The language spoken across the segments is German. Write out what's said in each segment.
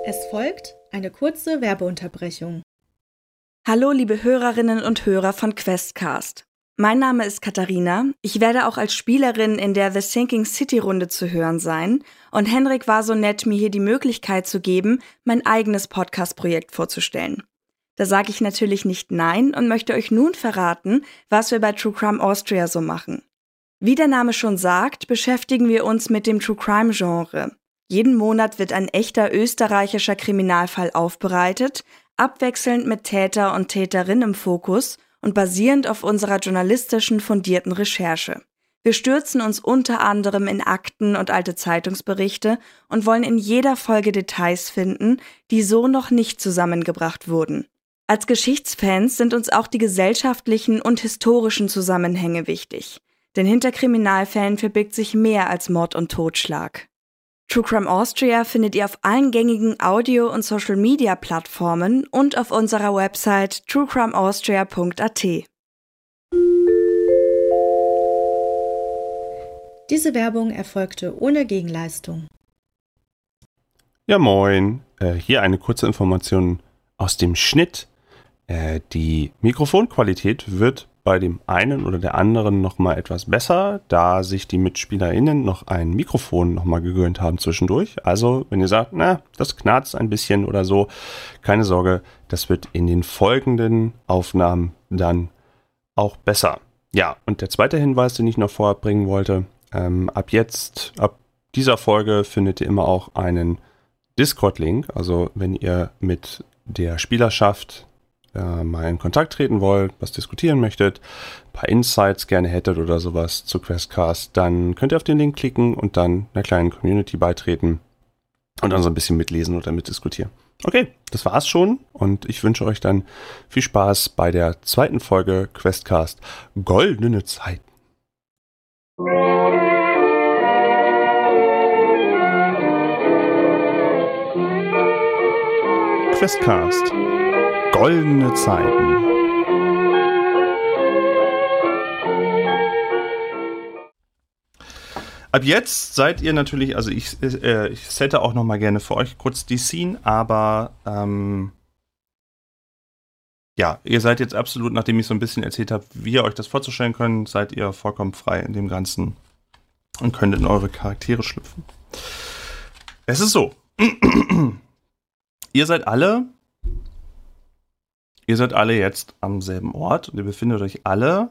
Es folgt eine kurze Werbeunterbrechung. Hallo liebe Hörerinnen und Hörer von Questcast. Mein Name ist Katharina. Ich werde auch als Spielerin in der The Sinking City Runde zu hören sein. Und Henrik war so nett, mir hier die Möglichkeit zu geben, mein eigenes Podcast-Projekt vorzustellen. Da sage ich natürlich nicht nein und möchte euch nun verraten, was wir bei True Crime Austria so machen. Wie der Name schon sagt, beschäftigen wir uns mit dem True Crime Genre. Jeden Monat wird ein echter österreichischer Kriminalfall aufbereitet, abwechselnd mit Täter und Täterin im Fokus und basierend auf unserer journalistischen fundierten Recherche. Wir stürzen uns unter anderem in Akten und alte Zeitungsberichte und wollen in jeder Folge Details finden, die so noch nicht zusammengebracht wurden. Als Geschichtsfans sind uns auch die gesellschaftlichen und historischen Zusammenhänge wichtig. Denn hinter Kriminalfällen verbirgt sich mehr als Mord und Totschlag. True Crime Austria findet ihr auf allen gängigen Audio- und Social-Media-Plattformen und auf unserer Website truecrimeaustria.at. Diese Werbung erfolgte ohne Gegenleistung. Ja, moin. Hier eine kurze Information aus dem Schnitt. Die Mikrofonqualität wird bei dem einen oder der anderen nochmal etwas besser, da sich die MitspielerInnen noch ein Mikrofon nochmal gegönnt haben zwischendurch. Also, wenn ihr sagt, das knarzt ein bisschen oder so, keine Sorge, das wird in den folgenden Aufnahmen dann auch besser. Ja, und der zweite Hinweis, den ich noch vorab bringen wollte, ab dieser Folge findet ihr immer auch einen Discord-Link. Also, wenn ihr mit der Spielerschaft mal in Kontakt treten wollt, was diskutieren möchtet, ein paar Insights gerne hättet oder sowas zu Questcast, dann könnt ihr auf den Link klicken und dann einer kleinen Community beitreten und dann so ein bisschen mitlesen oder mitdiskutieren. Okay, das war's schon und ich wünsche euch dann viel Spaß bei der zweiten Folge Questcast Goldene Zeiten. Questcast Goldene Zeiten. Ab jetzt seid ihr natürlich, also ich sette auch noch mal gerne für euch kurz die Scene, aber ja, ihr seid jetzt absolut, nachdem ich so ein bisschen erzählt habe, wie ihr euch das vorzustellen könnt, seid ihr vollkommen frei in dem Ganzen und könnt in eure Charaktere schlüpfen. Es ist so, ihr seid alle jetzt am selben Ort und ihr befindet euch alle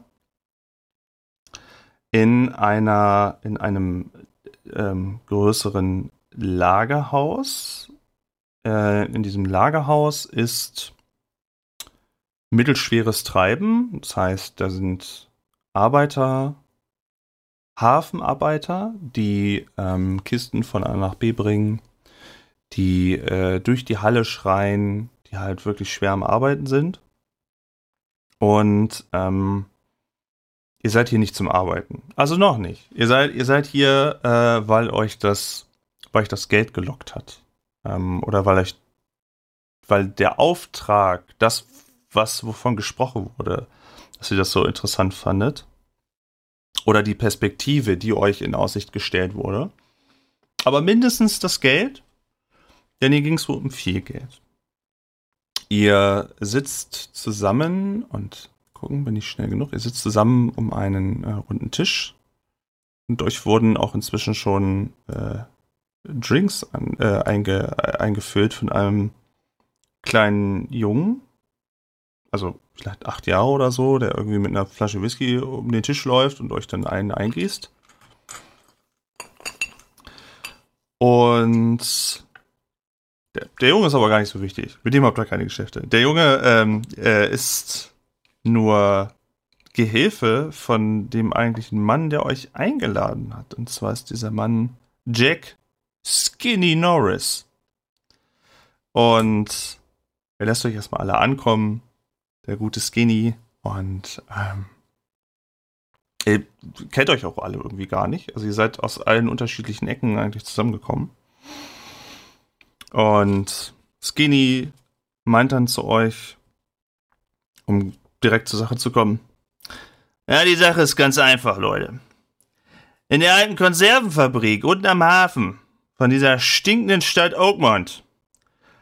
in einem größeren Lagerhaus. In diesem Lagerhaus ist mittelschweres Treiben. Das heißt, da sind Arbeiter, Hafenarbeiter, die Kisten von A nach B bringen, die durch die Halle schreien, die halt wirklich schwer am Arbeiten sind. Und ihr seid hier nicht zum Arbeiten. Also noch nicht. Ihr seid hier, weil euch das Geld gelockt hat. Oder weil der Auftrag, das, wovon gesprochen wurde, dass ihr das so interessant fandet. Oder die Perspektive, die euch in Aussicht gestellt wurde. Aber mindestens das Geld, denn hier ging es wohl um viel Geld. Ihr sitzt zusammen und gucken, bin ich schnell genug. Ihr sitzt zusammen um einen runden Tisch und euch wurden auch inzwischen schon Drinks eingefüllt von einem kleinen Jungen, also vielleicht 8 Jahre oder so, der irgendwie mit einer Flasche Whisky um den Tisch läuft und euch dann einen eingießt. Und der Junge ist aber gar nicht so wichtig. Mit dem habt ihr keine Geschäfte. Der Junge ist nur Gehilfe von dem eigentlichen Mann, der euch eingeladen hat. Und zwar ist dieser Mann Jack Skinny Norris. Und er lässt euch erstmal alle ankommen. Der gute Skinny. Und ihr kennt euch auch alle irgendwie gar nicht. Also ihr seid aus allen unterschiedlichen Ecken eigentlich zusammengekommen. Und Skinny meint dann zu euch, um direkt zur Sache zu kommen. Ja, die Sache ist ganz einfach, Leute. In der alten Konservenfabrik unten am Hafen von dieser stinkenden Stadt Oakmont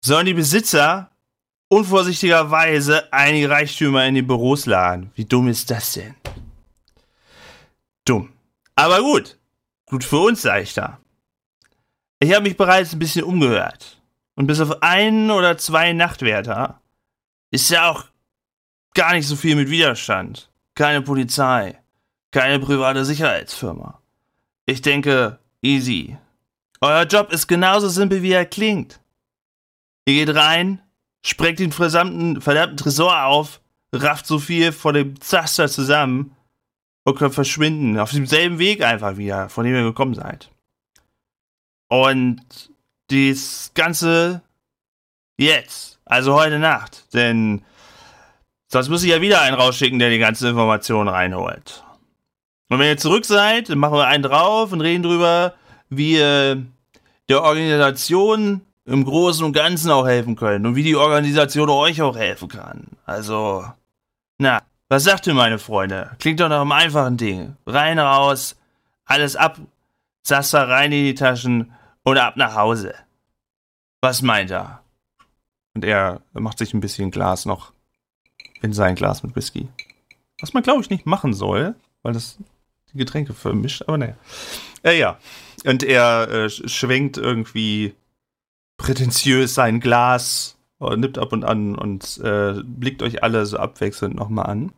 sollen die Besitzer unvorsichtigerweise einige Reichtümer in den Büros laden. Wie dumm ist das denn? Dumm. Aber gut. Gut für uns, sag ich da. Ich habe mich bereits ein bisschen umgehört. Und bis auf 1 oder 2 Nachtwärter ist ja auch gar nicht so viel mit Widerstand. Keine Polizei. Keine private Sicherheitsfirma. Ich denke, easy. Euer Job ist genauso simpel, wie er klingt. Ihr geht rein, sprengt den verdammten Tresor auf, rafft so viel von dem Zaster zusammen und könnt verschwinden. Auf demselben Weg einfach wieder, von dem ihr gekommen seid. Und das Ganze jetzt, also heute Nacht, denn sonst muss ich ja wieder einen rausschicken, der die ganze Information reinholt. Und wenn ihr zurück seid, dann machen wir einen drauf und reden drüber, wie der Organisation im Großen und Ganzen auch helfen können und wie die Organisation euch auch helfen kann. Also, na, was sagt ihr, meine Freunde? Klingt doch nach einem einfachen Ding. Rein, raus, alles ab, Zaster rein in die Taschen und ab nach Hause. Was meint er? Und er macht sich ein bisschen Glas noch in sein Glas mit Whisky. Was man, glaube ich, nicht machen soll, weil das die Getränke vermischt, aber naja. Ja. Und er schwenkt irgendwie prätentiös sein Glas, nippt ab und an und blickt euch alle so abwechselnd nochmal an.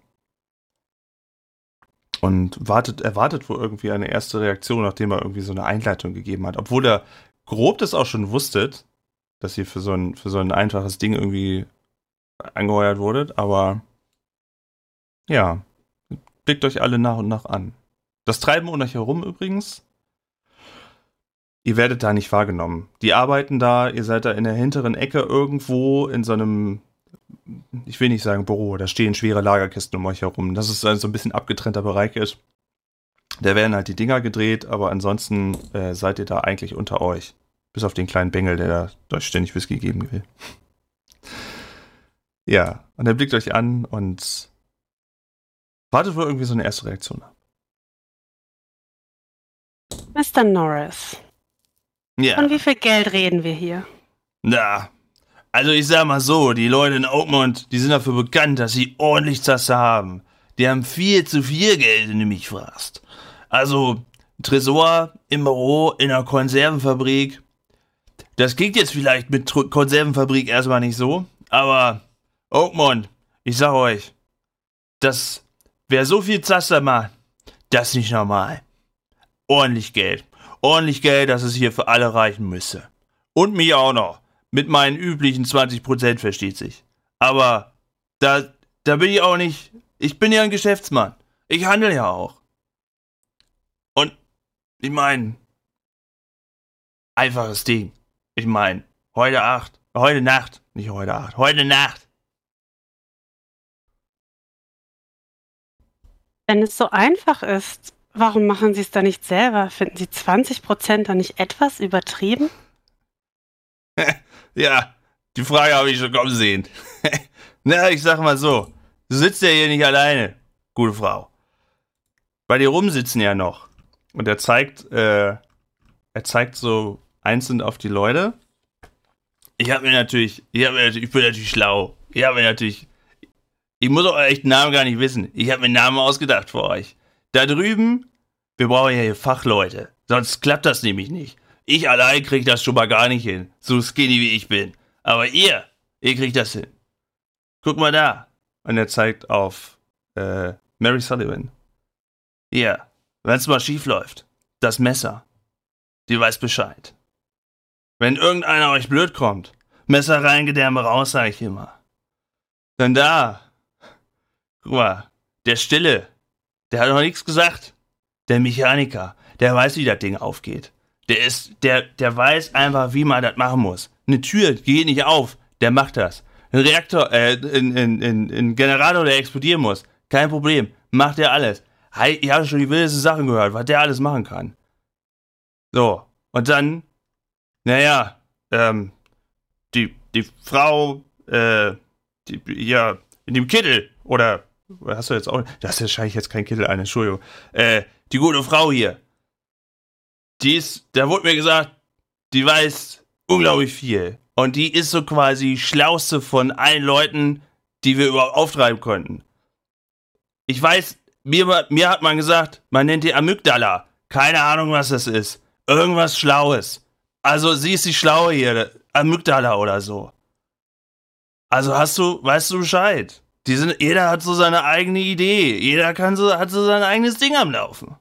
Und erwartet wohl irgendwie eine erste Reaktion, nachdem er irgendwie so eine Einleitung gegeben hat. Obwohl er grob das auch schon wusstet, dass ihr für so ein einfaches Ding irgendwie angeheuert wurdet. Aber ja, blickt euch alle nach und nach an. Das Treiben um euch herum übrigens, ihr werdet da nicht wahrgenommen. Die arbeiten da, ihr seid da in der hinteren Ecke irgendwo in so einem, ich will nicht sagen Büro, da stehen schwere Lagerkisten um euch herum. Das ist so ein bisschen abgetrennter Bereich ist. Da werden halt die Dinger gedreht, aber ansonsten seid ihr da eigentlich unter euch. Bis auf den kleinen Bengel, der da euch ständig Whisky geben will. Ja, und er blickt euch an und wartet wohl irgendwie so eine erste Reaktion ab. Mr. Norris. Ja. Von wie viel Geld reden wir hier? Na, also ich sag mal so, die Leute in Oakmont, die sind dafür bekannt, dass sie ordentlich Zasse haben. Die haben viel zu viel Geld, wenn du mich fragst. Also, Tresor im Büro, in einer Konservenfabrik. Das klingt jetzt vielleicht mit Konservenfabrik erstmal nicht so, aber Oakmont, ich sag euch, wer so viel Zaster macht, das ist nicht normal. Ordentlich Geld. Ordentlich Geld, dass es hier für alle reichen müsste. Und mich auch noch. Mit meinen üblichen 20%, versteht sich. Aber da bin ich auch nicht. Ich bin ja ein Geschäftsmann. Ich handle ja auch. Und ich meine, einfaches Ding. Ich meine, heute Nacht. Wenn es so einfach ist, warum machen Sie es dann nicht selber? Finden Sie 20% dann nicht etwas übertrieben? Ja, die Frage habe ich schon kommen sehen. Na, ich sag mal so, du sitzt ja hier nicht alleine, gute Frau. Bei dir rumsitzen ja noch. Und er zeigt so einzeln auf die Leute. Ich bin natürlich schlau. Ich muss auch echt den Namen gar nicht wissen. Ich habe mir einen Namen ausgedacht für euch. Da drüben, wir brauchen ja hier Fachleute. Sonst klappt das nämlich nicht. Ich allein krieg das schon mal gar nicht hin. So skinny wie ich bin. Aber ihr kriegt das hin. Guck mal da. Und er zeigt auf Mary Sullivan. Hier, wenn es mal schief läuft. Das Messer. Die weiß Bescheid. Wenn irgendeiner euch blöd kommt, Messer rein, Gedärme raus, sag ich immer. Dann da. Guck mal, der Stille, der hat noch nichts gesagt. Der Mechaniker, der weiß, wie das Ding aufgeht. Der weiß einfach, wie man das machen muss. Eine Tür geht nicht auf, der macht das. Ein Reaktor, ein Generator, der explodieren muss, kein Problem, macht der alles. Hey, ich habe schon die wildesten Sachen gehört, was der alles machen kann. So, und dann, naja, die Frau, ja, in dem Kittel, oder, hast du jetzt auch, das ist wahrscheinlich jetzt kein Kittel, Entschuldigung, die gute Frau hier, da wurde mir gesagt, die weiß unglaublich viel. Und die ist so quasi die schlauste von allen Leuten, die wir überhaupt auftreiben konnten. Ich weiß, mir hat man gesagt, man nennt die Amygdala. Keine Ahnung, was das ist. Irgendwas Schlaues. Also sie ist die Schlaue hier, Amygdala oder so. Also weißt du Bescheid. Jeder hat so seine eigene Idee. Jeder hat so sein eigenes Ding am Laufen.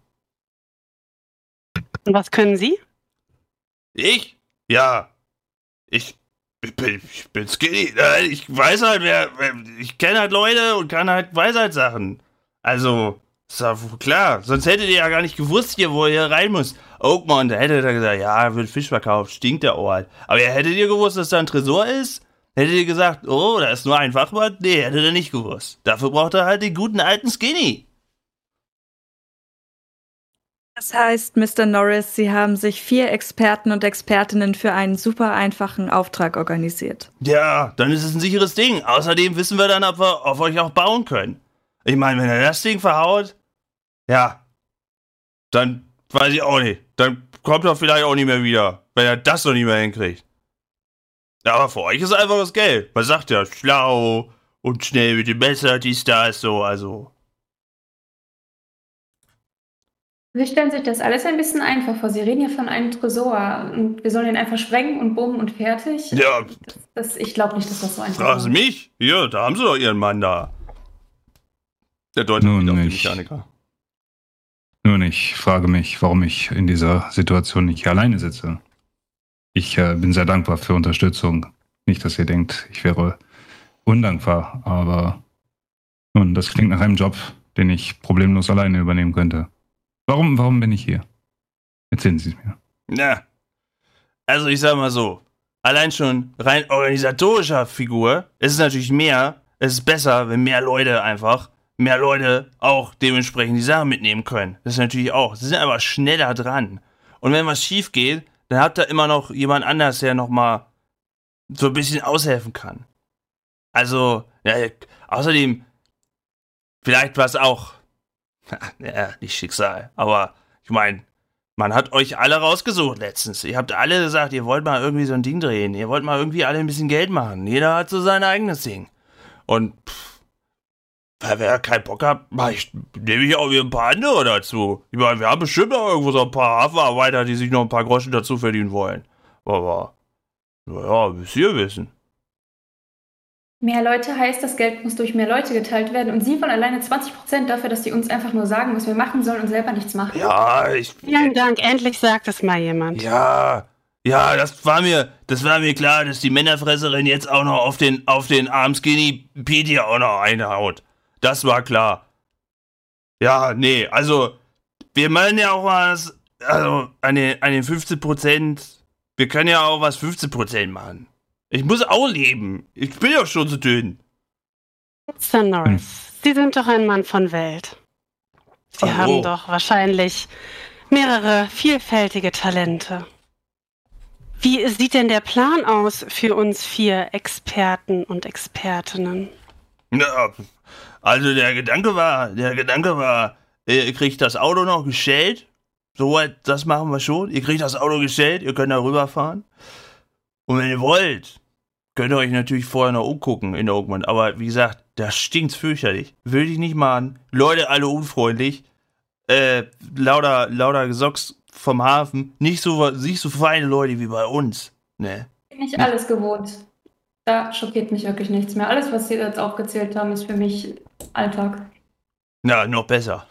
Und was können Sie? Ich? Ja. Ich bin skinny. Ich weiß halt, ich kenne halt Leute und weiß halt Sachen. Also, ist ja klar. Sonst hättet ihr ja gar nicht gewusst, wo ihr rein müsst. Oakmont, da hättet ihr gesagt, ja, wird Fisch verkauft, stinkt der Ort. Aber hättet ihr gewusst, dass da ein Tresor ist? Hättet ihr gesagt, oh, da ist nur ein Fachwort? Nee, hättet ihr nicht gewusst. Dafür braucht er halt den guten alten Skinny. Das heißt, Mr. Norris, Sie haben sich 4 Experten und Expertinnen für einen super einfachen Auftrag organisiert. Ja, dann ist es ein sicheres Ding. Außerdem wissen wir dann, ob wir auf euch auch bauen können. Ich meine, wenn er das Ding verhaut, ja, dann weiß ich auch nicht. Dann kommt er vielleicht auch nicht mehr wieder, wenn er das noch nicht mehr hinkriegt. Ja, aber für euch ist einfach das Geld. Man sagt ja, schlau und schnell mit dem Messer, dies, das, so, also. Sie stellen sich das alles ein bisschen einfach vor. Sie reden hier von einem Tresor und wir sollen ihn einfach sprengen und bumm und fertig. Ja. Ich glaube nicht, dass das so einfach ist. Fragen Sie mich? Hier, da haben Sie doch Ihren Mann da. Der deutet Nun wieder auf den nicht. Mechaniker. Nun, ich frage mich, warum ich in dieser Situation nicht hier alleine sitze. Ich bin sehr dankbar für Unterstützung. Nicht, dass ihr denkt, ich wäre undankbar, aber nun, das klingt nach einem Job, den ich problemlos alleine übernehmen könnte. Warum bin ich hier? Erzählen Sie es mir. Na, also ich sag mal so, allein schon rein organisatorischer Figur, es ist natürlich es ist besser, wenn mehr Leute auch dementsprechend die Sachen mitnehmen können. Das ist natürlich auch, sie sind einfach schneller dran. Und wenn was schief geht, dann habt ihr immer noch jemand anders, der nochmal so ein bisschen aushelfen kann. Also, ja, außerdem, vielleicht war es auch, ja, nicht Schicksal, aber ich meine, man hat euch alle rausgesucht letztens. Ihr habt alle gesagt, ihr wollt mal irgendwie so ein Ding drehen. Ihr wollt mal irgendwie alle ein bisschen Geld machen. Jeder hat so sein eigenes Ding. Und wer keinen Bock hat, nehme ich auch wieder ein paar andere dazu. Ich meine, wir haben bestimmt auch irgendwo so ein paar Hafenarbeiter, die sich noch ein paar Groschen dazu verdienen wollen. Aber, naja, müsst ihr wissen. Mehr Leute heißt, das Geld muss durch mehr Leute geteilt werden und Sie wollen alleine 20% dafür, dass Sie uns einfach nur sagen, was wir machen sollen und selber nichts machen. Ja, Vielen Dank, endlich sagt es mal jemand. Ja, das war mir klar, dass die Männerfresserin jetzt auch noch auf den armen Skinny Pete hier auch noch einhaut. Das war klar. Ja, nee, also, wir meinen ja auch was, also, an den 15%, wir können ja auch was 15% machen. Ich muss auch leben. Ich bin ja schon so dünn. Mr. Norris, Sie sind doch ein Mann von Welt. Sie haben doch wahrscheinlich mehrere vielfältige Talente. Wie sieht denn der Plan aus für uns 4 Experten und Expertinnen? Ja, also der Gedanke war, ihr kriegt das Auto noch gestellt. Soweit, das machen wir schon. Ihr kriegt das Auto gestellt, ihr könnt da rüberfahren. Und wenn ihr wollt, könnt ihr euch natürlich vorher noch umgucken in Oakmont. Aber wie gesagt, da stinkt's fürchterlich. Will ich nicht machen. Leute alle unfreundlich. Lauter Gesocks vom Hafen. Nicht so feine Leute wie bei uns. Ne? Bin ich alles gewohnt. Da schockiert mich wirklich nichts mehr. Alles, was Sie jetzt aufgezählt haben, ist für mich Alltag. Na, noch besser.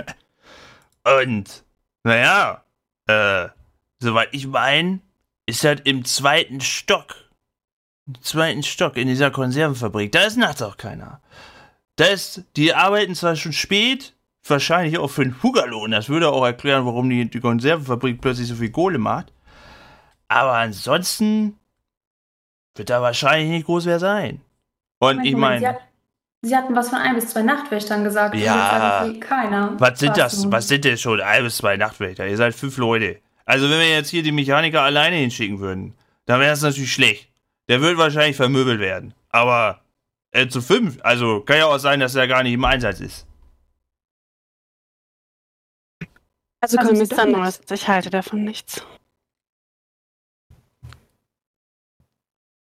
Und, naja, soweit ich meine, ist das im 2. Stock. In dieser Konservenfabrik. Da ist nachts auch keiner. Die arbeiten zwar schon spät, wahrscheinlich auch für einen Hugerlohn. Das würde auch erklären, warum die Konservenfabrik plötzlich so viel Kohle macht. Aber ansonsten wird da wahrscheinlich nicht groß wer sein. Und ich meine... Sie hatten was von 1 bis 2 Nachtwächtern gesagt. Ja. Und jetzt keiner. Was sind das? Was sind denn schon 1 bis 2 Nachtwächter? Ihr seid 5 Leute. Also wenn wir jetzt hier die Mechaniker alleine hinschicken würden, dann wäre es natürlich schlecht. Der wird wahrscheinlich vermöbelt werden. Aber zu 5, also kann ja auch sein, dass er gar nicht im Einsatz ist. Also Mr. Norris, ich halte davon nichts.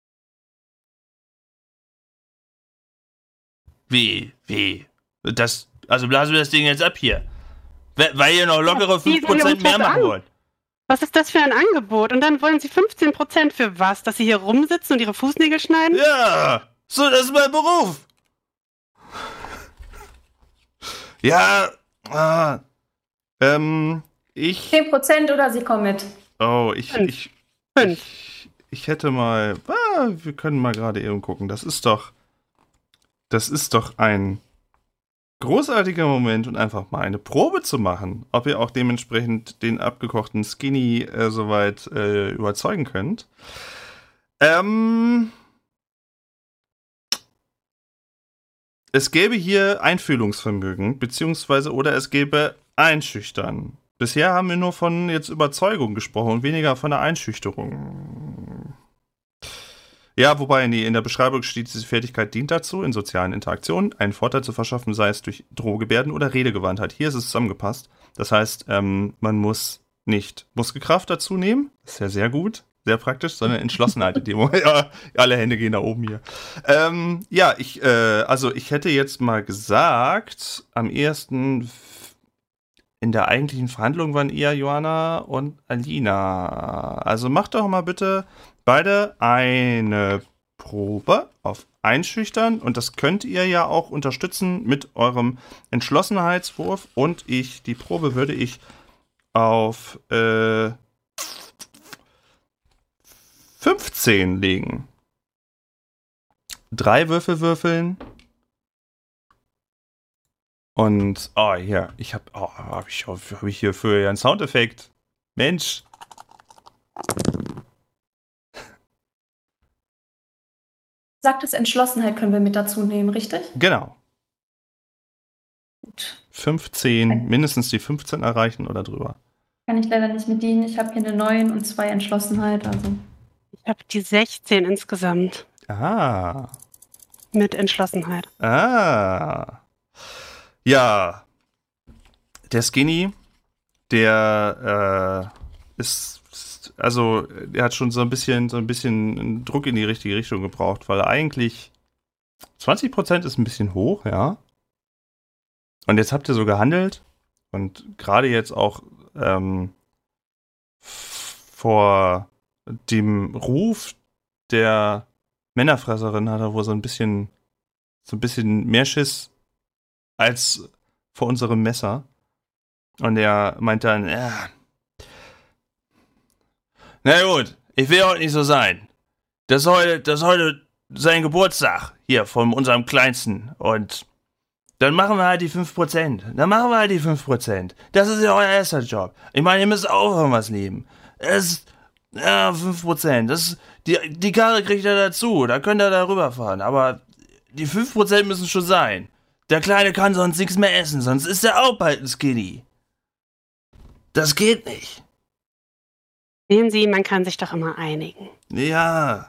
Wie? Also blasen wir das Ding jetzt ab hier. Weil ihr noch lockere 5% mehr machen wollt. Was ist das für ein Angebot? Und dann wollen sie 15% für was? Dass sie hier rumsitzen und ihre Fußnägel schneiden? Ja, so, das ist mein Beruf. Ja, 10% oder sie kommen mit? Oh, 5. Ich hätte mal, wir können mal gerade eben gucken. Das ist doch ein großartiger Moment und einfach mal eine Probe zu machen, ob ihr auch dementsprechend den abgekochten Skinny soweit überzeugen könnt. Es gäbe hier Einfühlungsvermögen, beziehungsweise oder es gäbe Einschüchtern. Bisher haben wir nur von jetzt Überzeugung gesprochen und weniger von der Einschüchterung. Ja, wobei, nee, in der Beschreibung steht, diese Fertigkeit dient dazu, in sozialen Interaktionen einen Vorteil zu verschaffen, sei es durch Drohgebärden oder Redegewandtheit. Hier ist es zusammengepasst. Das heißt, man muss nicht Muskelkraft dazu nehmen. Das ist ja sehr gut, sehr praktisch, sondern Entschlossenheit. Ja, alle Hände gehen nach oben hier. Ich hätte jetzt mal gesagt, am ehesten in der eigentlichen Verhandlung waren eher Joanna und Alina. Also macht doch mal bitte beide eine Probe auf Einschüchtern und das könnt ihr ja auch unterstützen mit eurem Entschlossenheitswurf und die Probe würde ich auf 15 legen. 3 Würfel würfeln. Und, hier, hab ich hier für einen Soundeffekt. Mensch. Sagt es, Entschlossenheit können wir mit dazu nehmen, richtig? Genau. Gut. 15, mindestens die 15 erreichen oder drüber. Kann ich leider nicht mit dienen. Ich habe hier eine 9 und 2 Entschlossenheit, also. Ich habe die 16 insgesamt. Ah. Mit Entschlossenheit. Ah. Ja. Der Skinny, der er hat schon so ein bisschen Druck in die richtige Richtung gebraucht, weil eigentlich 20% ist ein bisschen hoch, ja. Und jetzt habt ihr so gehandelt und gerade jetzt auch vor dem Ruf der Männerfresserin hat er wohl so ein bisschen mehr Schiss als vor unserem Messer. Und er meint dann, ja, na gut, ich will heute nicht so sein. Das ist heute sein Geburtstag hier von unserem Kleinsten. Und dann machen wir halt die 5%. Das ist ja euer erster Job. Ich meine, ihr müsst auch irgendwas leben. 5%. Die Karre kriegt er dazu. Da könnt ihr da rüberfahren. Aber die 5% müssen schon sein. Der Kleine kann sonst nichts mehr essen. Sonst ist er auch bald ein Skinny. Das geht nicht. Sehen Sie, man kann sich doch immer einigen. Ja.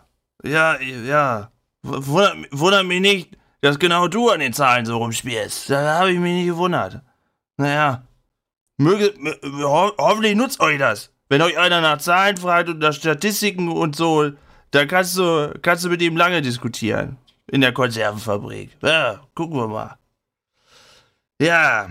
Wundert mich nicht, dass genau du an den Zahlen so rumspielst. Da habe ich mich nicht gewundert. Naja. Hoffentlich nutzt euch das. Wenn euch einer nach Zahlen fragt und nach Statistiken und so, dann kannst du mit ihm lange diskutieren. In der Konservenfabrik. Ja, gucken wir mal. Ja.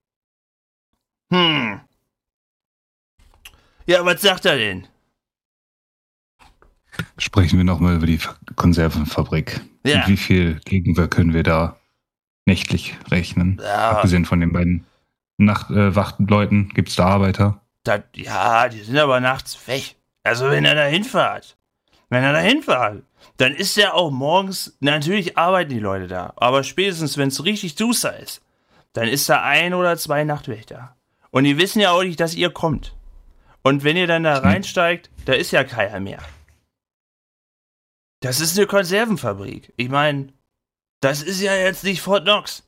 Ja, was sagt er denn? Sprechen wir nochmal über die Konservenfabrik. Ja. Und wie viel Gegenwehr können wir da nächtlich rechnen? Ja. Abgesehen von den beiden Nachtwachtenleuten, gibt es da Arbeiter? Die sind aber nachts weg. Also wenn er da hinfahrt, dann ist ja auch morgens, natürlich arbeiten die Leute da, aber spätestens, wenn es richtig duster ist, dann ist da 1 oder 2 Nachtwächter. Und die wissen ja auch nicht, dass ihr kommt. Und wenn ihr dann da reinsteigt, da ist ja keiner mehr. Das ist eine Konservenfabrik. Ich meine, das ist ja jetzt nicht Fort Knox.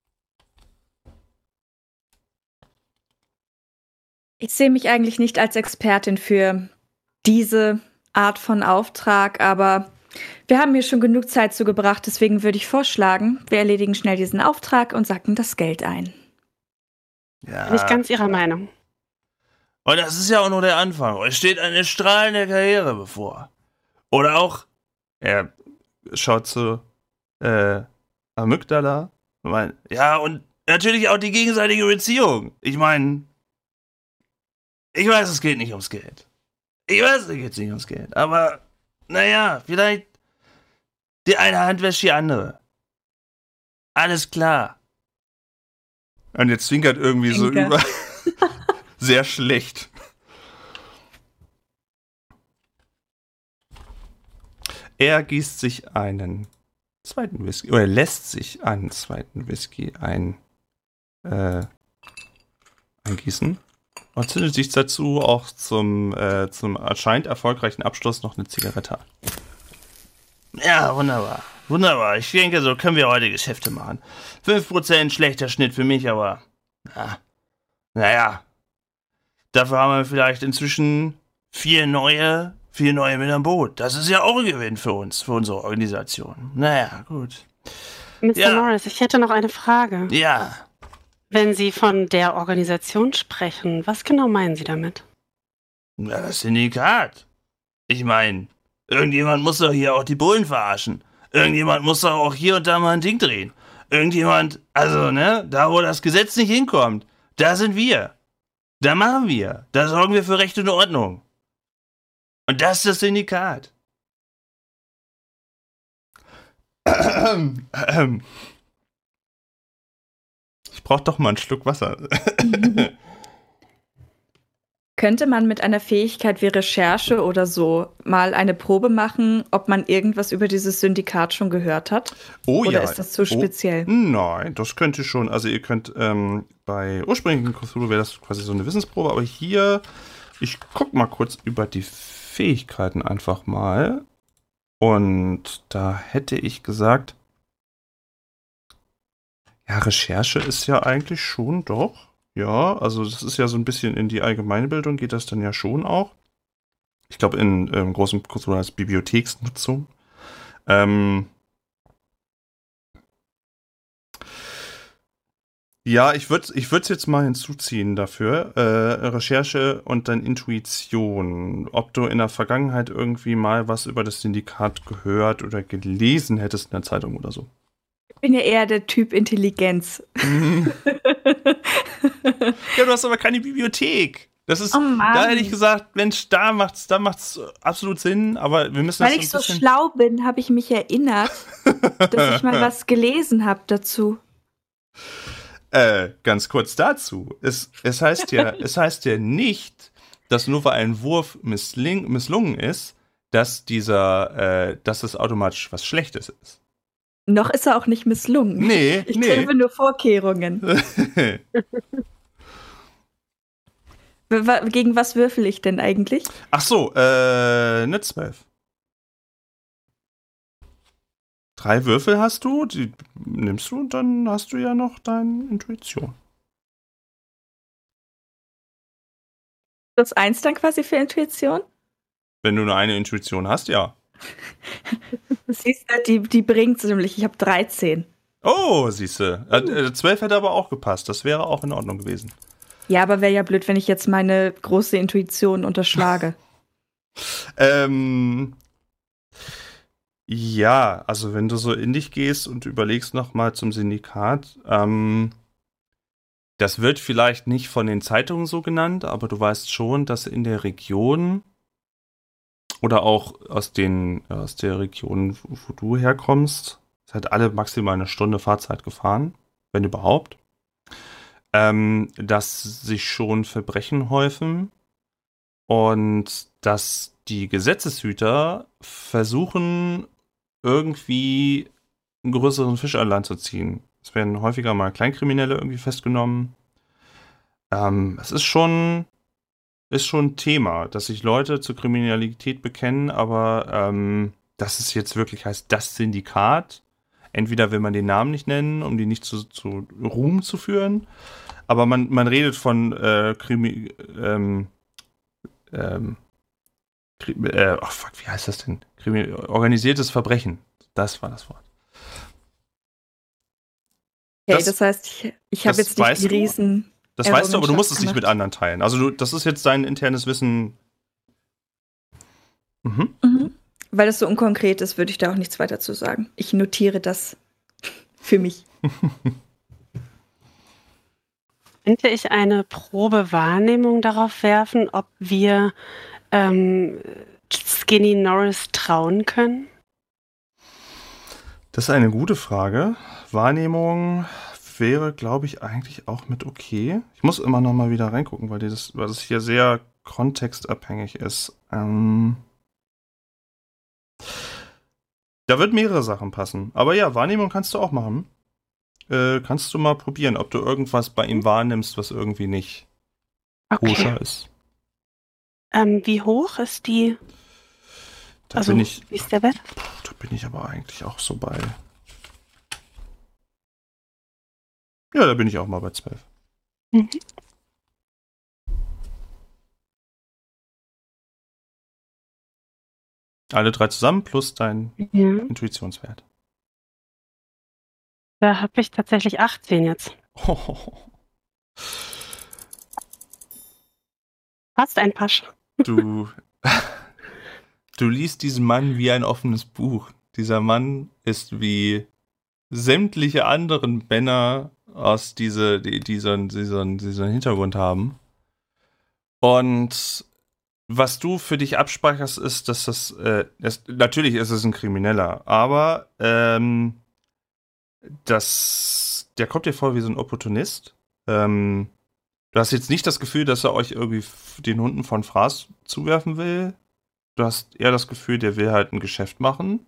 Ich sehe mich eigentlich nicht als Expertin für diese Art von Auftrag, aber wir haben hier schon genug Zeit zugebracht, deswegen würde ich vorschlagen, wir erledigen schnell diesen Auftrag und sacken das Geld ein. Ja. Bin ich ganz Ihrer Meinung. Und das ist ja auch nur der Anfang. Euch steht eine strahlende Karriere bevor. Oder auch, er schaut zu Amygdala Ja, und natürlich auch die gegenseitige Beziehung. Ich meine, ich weiß, es geht nicht ums Geld. Ich weiß, es geht nicht ums Geld. Aber, naja, vielleicht die eine Hand wäscht die andere. Alles klar. Und jetzt zwinkert irgendwie so über. Sehr schlecht. Er gießt sich einen zweiten Whisky, oder lässt sich einen zweiten Whisky eingießen und zündet sich dazu auch zum anscheinend erfolgreichen Abschluss noch eine Zigarette an. Ja, wunderbar. Wunderbar. Ich denke, so können wir heute Geschäfte machen. 5% schlechter Schnitt für mich, aber naja. Dafür haben wir vielleicht inzwischen 4 neue mit am Boot. Das ist ja auch ein Gewinn für uns, für unsere Organisation. Naja, gut. Mr. Norris, ich hätte noch eine Frage. Ja. Wenn Sie von der Organisation sprechen, was genau meinen Sie damit? Na, das Syndikat. Ich meine, irgendjemand muss doch hier auch die Bullen verarschen. Irgendjemand muss doch auch hier und da mal ein Ding drehen. Irgendjemand, also, ne, da wo das Gesetz nicht hinkommt, da sind wir. Da machen wir. Da sorgen wir für Recht und Ordnung. Und das ist das Syndikat. Ich brauche doch mal einen Schluck Wasser. Könnte man mit einer Fähigkeit wie Recherche oder so mal eine Probe machen, ob man irgendwas über dieses Syndikat schon gehört hat? Oh oder ja. ist das zu speziell? Nein, das könnte schon. Also ihr könnt bei ursprünglichen Cthulhu wäre das quasi so eine Wissensprobe, aber hier, ich guck mal kurz über die Fähigkeiten einfach mal. Und da hätte ich gesagt, ja, Recherche ist ja eigentlich schon doch. Ja, also das ist ja so ein bisschen in die Allgemeinbildung, geht das dann ja schon auch. Ich glaube, in großen Cthulhu als Bibliotheksnutzung. Ja, ich würde es jetzt mal hinzuziehen dafür. Recherche und dann Intuition. Ob du in der Vergangenheit irgendwie mal was über das Syndikat gehört oder gelesen hättest in der Zeitung oder so. Ich bin ja eher der Typ Intelligenz. Ja, du hast aber keine Bibliothek. Das ist, Oh Mann. da hätte ich gesagt, Mensch, da macht's absolut Sinn, aber wir müssen Weil das ich so so ein bisschen... schlau bin, habe ich mich erinnert, dass ich mal was gelesen habe dazu. Ganz kurz dazu. Es heißt ja nicht, dass nur weil ein Wurf misslungen ist, dass es automatisch was Schlechtes ist. Noch ist er auch nicht misslungen. Nee, Ich treffe nur Vorkehrungen. Gegen was würfel ich denn eigentlich? Ach so, eine 12. 3 Würfel hast du, die nimmst du und dann hast du ja noch deine Intuition. Das 1 dann quasi für Intuition? Wenn du nur eine Intuition hast, ja. Siehst du, die bringt's nämlich. Ich habe 13. Oh, siehste. 12 hätte aber auch gepasst. Das wäre auch in Ordnung gewesen. Ja, aber wäre ja blöd, wenn ich jetzt meine große Intuition unterschlage. Ja, also wenn du so in dich gehst und überlegst nochmal zum Syndikat, das wird vielleicht nicht von den Zeitungen so genannt, aber du weißt schon, dass in der Region oder auch aus der Region, wo du herkommst, seid alle maximal eine Stunde Fahrzeit gefahren, wenn überhaupt, dass sich schon Verbrechen häufen und dass die Gesetzeshüter versuchen, irgendwie einen größeren Fisch an Land zu ziehen. Es werden häufiger mal Kleinkriminelle irgendwie festgenommen. Es ist schon ein Thema, dass sich Leute zur Kriminalität bekennen, aber dass es jetzt wirklich heißt, das Syndikat, entweder will man den Namen nicht nennen, um die nicht zu Ruhm zu führen, aber man redet von wie heißt das denn? Organisiertes Verbrechen. Das war das Wort. Okay, das heißt, ich habe jetzt nicht die Riesen... Das weißt du, aber du musst es nicht mit anderen teilen. Also das ist jetzt dein internes Wissen. Weil es so unkonkret ist, würde ich da auch nichts weiter zu sagen. Ich notiere das für mich. Könnte ich eine Probe Wahrnehmung darauf werfen, ob wir Skinny Norris trauen können? Das ist eine gute Frage. Wahrnehmung wäre, glaube ich, eigentlich auch mit okay. Ich muss immer noch mal wieder reingucken, weil das hier sehr kontextabhängig ist. Da wird mehrere Sachen passen. Aber ja, Wahrnehmung kannst du auch machen. Kannst du mal probieren, ob du irgendwas bei ihm wahrnimmst, was irgendwie nicht koscher ist. Wie hoch ist die? Wie ist der Wert? Da bin ich aber eigentlich auch so bei. Ja, da bin ich auch mal bei 12. Mhm. Alle 3 zusammen plus dein Intuitionswert. Da habe ich tatsächlich 18 jetzt. Fast ein Pasch. Du liest diesen Mann wie ein offenes Buch. Dieser Mann ist wie sämtliche anderen Männer aus die so einen Hintergrund haben. Und was du für dich abspeicherst, ist, dass natürlich ist es ein Krimineller, aber der kommt dir vor wie so ein Opportunist. Du hast jetzt nicht das Gefühl, dass er euch irgendwie den Hunden von Fraß zuwerfen will. Du hast eher das Gefühl, der will halt ein Geschäft machen.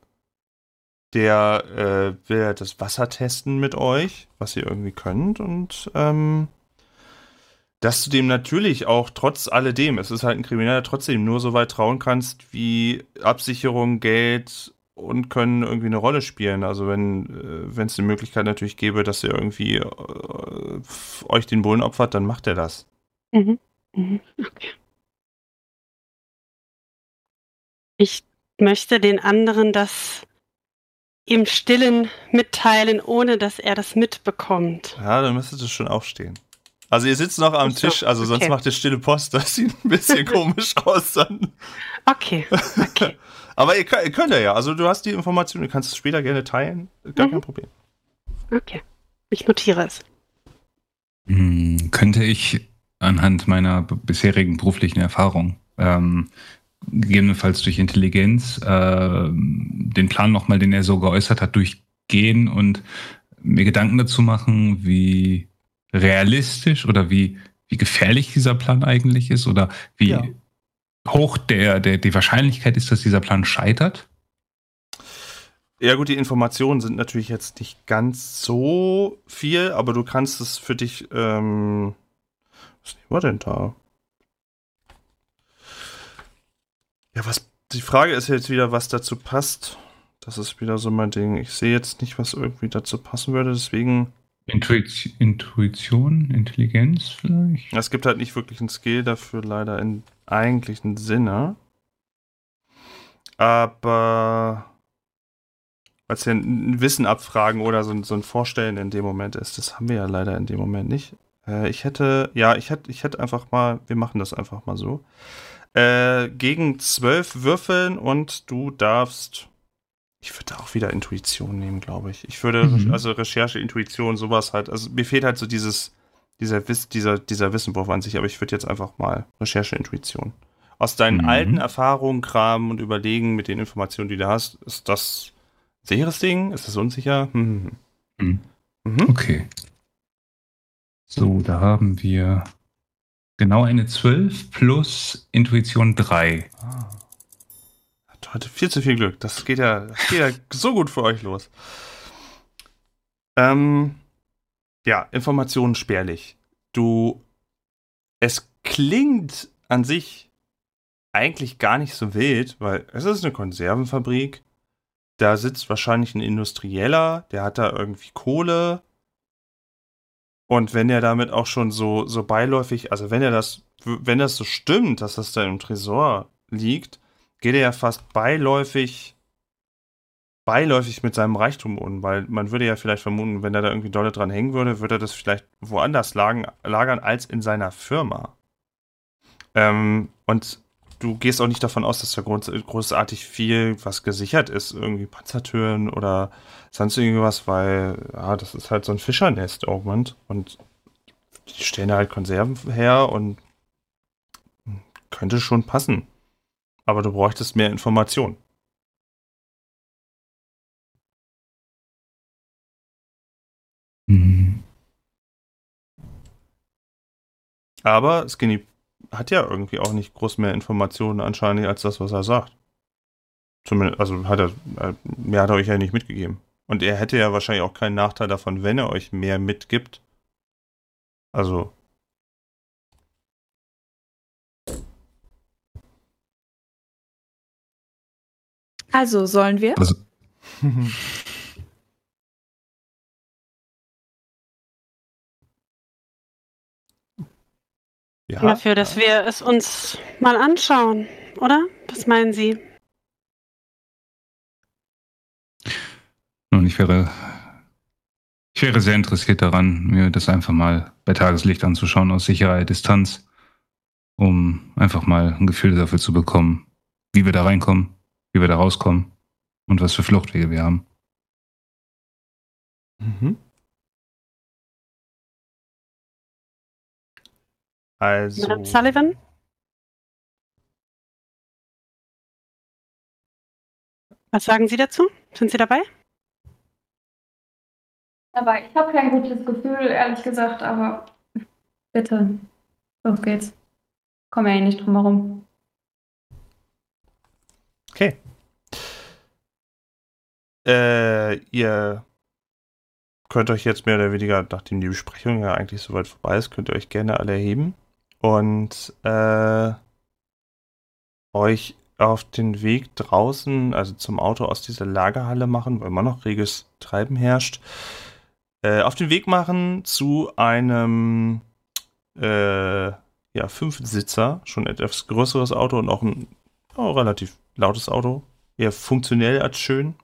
Der will halt das Wasser testen mit euch, was ihr irgendwie könnt. Und dass du dem natürlich auch trotz alledem, es ist halt ein Krimineller, trotzdem nur so weit trauen kannst, wie Absicherung, Geld und Können irgendwie eine Rolle spielen. Also wenn es eine Möglichkeit natürlich gäbe, dass ihr irgendwie euch den Bullen opfert, dann macht er das. Mhm. Okay. Ich möchte den anderen das im Stillen mitteilen, ohne dass er das mitbekommt. Ja, dann müsste das schon aufstehen. Also ihr sitzt noch am Tisch, also sonst macht ihr stille Post, das sieht ein bisschen komisch aus dann. Okay. Aber ihr könnt ja, also du hast die Information, du kannst es später gerne teilen, gar kein Problem. Okay, ich notiere es. Könnte ich anhand meiner bisherigen beruflichen Erfahrung, gegebenenfalls durch Intelligenz, den Plan nochmal, den er so geäußert hat, durchgehen und mir Gedanken dazu machen, wie realistisch oder wie gefährlich dieser Plan eigentlich ist oder wie hoch die Wahrscheinlichkeit ist, dass dieser Plan scheitert? Ja gut, die Informationen sind natürlich jetzt nicht ganz so viel, aber du kannst es für dich, was nehmen wir denn da? Ja, die Frage ist jetzt wieder, was dazu passt. Das ist wieder so mein Ding. Ich sehe jetzt nicht, was irgendwie dazu passen würde, deswegen... Intuition, Intelligenz vielleicht? Es gibt halt nicht wirklich einen Skill dafür, leider im eigentlichen Sinne. Aber weil es ja ein Wissen abfragen oder so ein Vorstellen in dem Moment ist, das haben wir ja leider in dem Moment nicht. Ich hätte einfach mal, wir machen das einfach mal so. Gegen 12 würfeln und du darfst, ich würde auch wieder Intuition nehmen, glaube ich. Ich würde, also Recherche, Intuition, sowas halt, also mir fehlt halt so dieser Wissenwurf an sich, aber ich würde jetzt einfach mal Recherche, Intuition. Aus deinen alten Erfahrungen kramen und überlegen mit den Informationen, die du hast, ist das ein sicheres Ding? Ist das unsicher? Okay. So, da haben wir genau eine 12 plus Intuition 3. Hat heute viel zu viel Glück. Das geht ja so gut für euch los. Ja, Informationen spärlich. Es klingt an sich eigentlich gar nicht so wild, weil es ist eine Konservenfabrik. Da sitzt wahrscheinlich ein Industrieller, der hat da irgendwie Kohle. Und wenn er damit auch schon so beiläufig, also wenn das so stimmt, dass das da im Tresor liegt, geht er ja fast beiläufig mit seinem Reichtum um, weil man würde ja vielleicht vermuten, wenn er da irgendwie dolle dran hängen würde, würde er das vielleicht woanders lagern als in seiner Firma. Und du gehst auch nicht davon aus, dass da großartig viel was gesichert ist, irgendwie Panzertüren oder sonst irgendwas, weil ja, das ist halt so ein Fischernest, Augment, und die stellen da halt Konserven her und könnte schon passen. Aber du bräuchtest mehr Informationen. Mhm. Aber Skinny hat ja irgendwie auch nicht groß mehr Informationen anscheinend als das, was er sagt. Zumindest, also mehr hat er euch ja nicht mitgegeben. Und er hätte ja wahrscheinlich auch keinen Nachteil davon, wenn er euch mehr mitgibt. Also. Also, sollen wir? Also, Ja, Dafür, dass wir es uns mal anschauen, oder? Was meinen Sie? nun, ich wäre sehr interessiert daran, mir das einfach mal bei Tageslicht anzuschauen, aus sicherer Distanz, um einfach mal ein Gefühl dafür zu bekommen, wie wir da reinkommen, wie wir da rauskommen und was für Fluchtwege wir haben. Mhm. Also. Madame Sullivan? Was sagen Sie dazu? Sind Sie dabei? Aber ich habe kein gutes Gefühl, ehrlich gesagt, aber bitte, los geht's. Komm ja eh nicht drum herum. Okay. Ihr könnt euch jetzt mehr oder weniger, nachdem die Besprechung ja eigentlich soweit vorbei ist, könnt ihr euch gerne alle erheben und euch auf den Weg draußen, also zum Auto aus dieser Lagerhalle machen, weil immer noch reges Treiben herrscht, auf den Weg machen zu einem Fünfsitzer, schon etwas größeres Auto und auch ein relativ lautes Auto, eher funktionell als schön.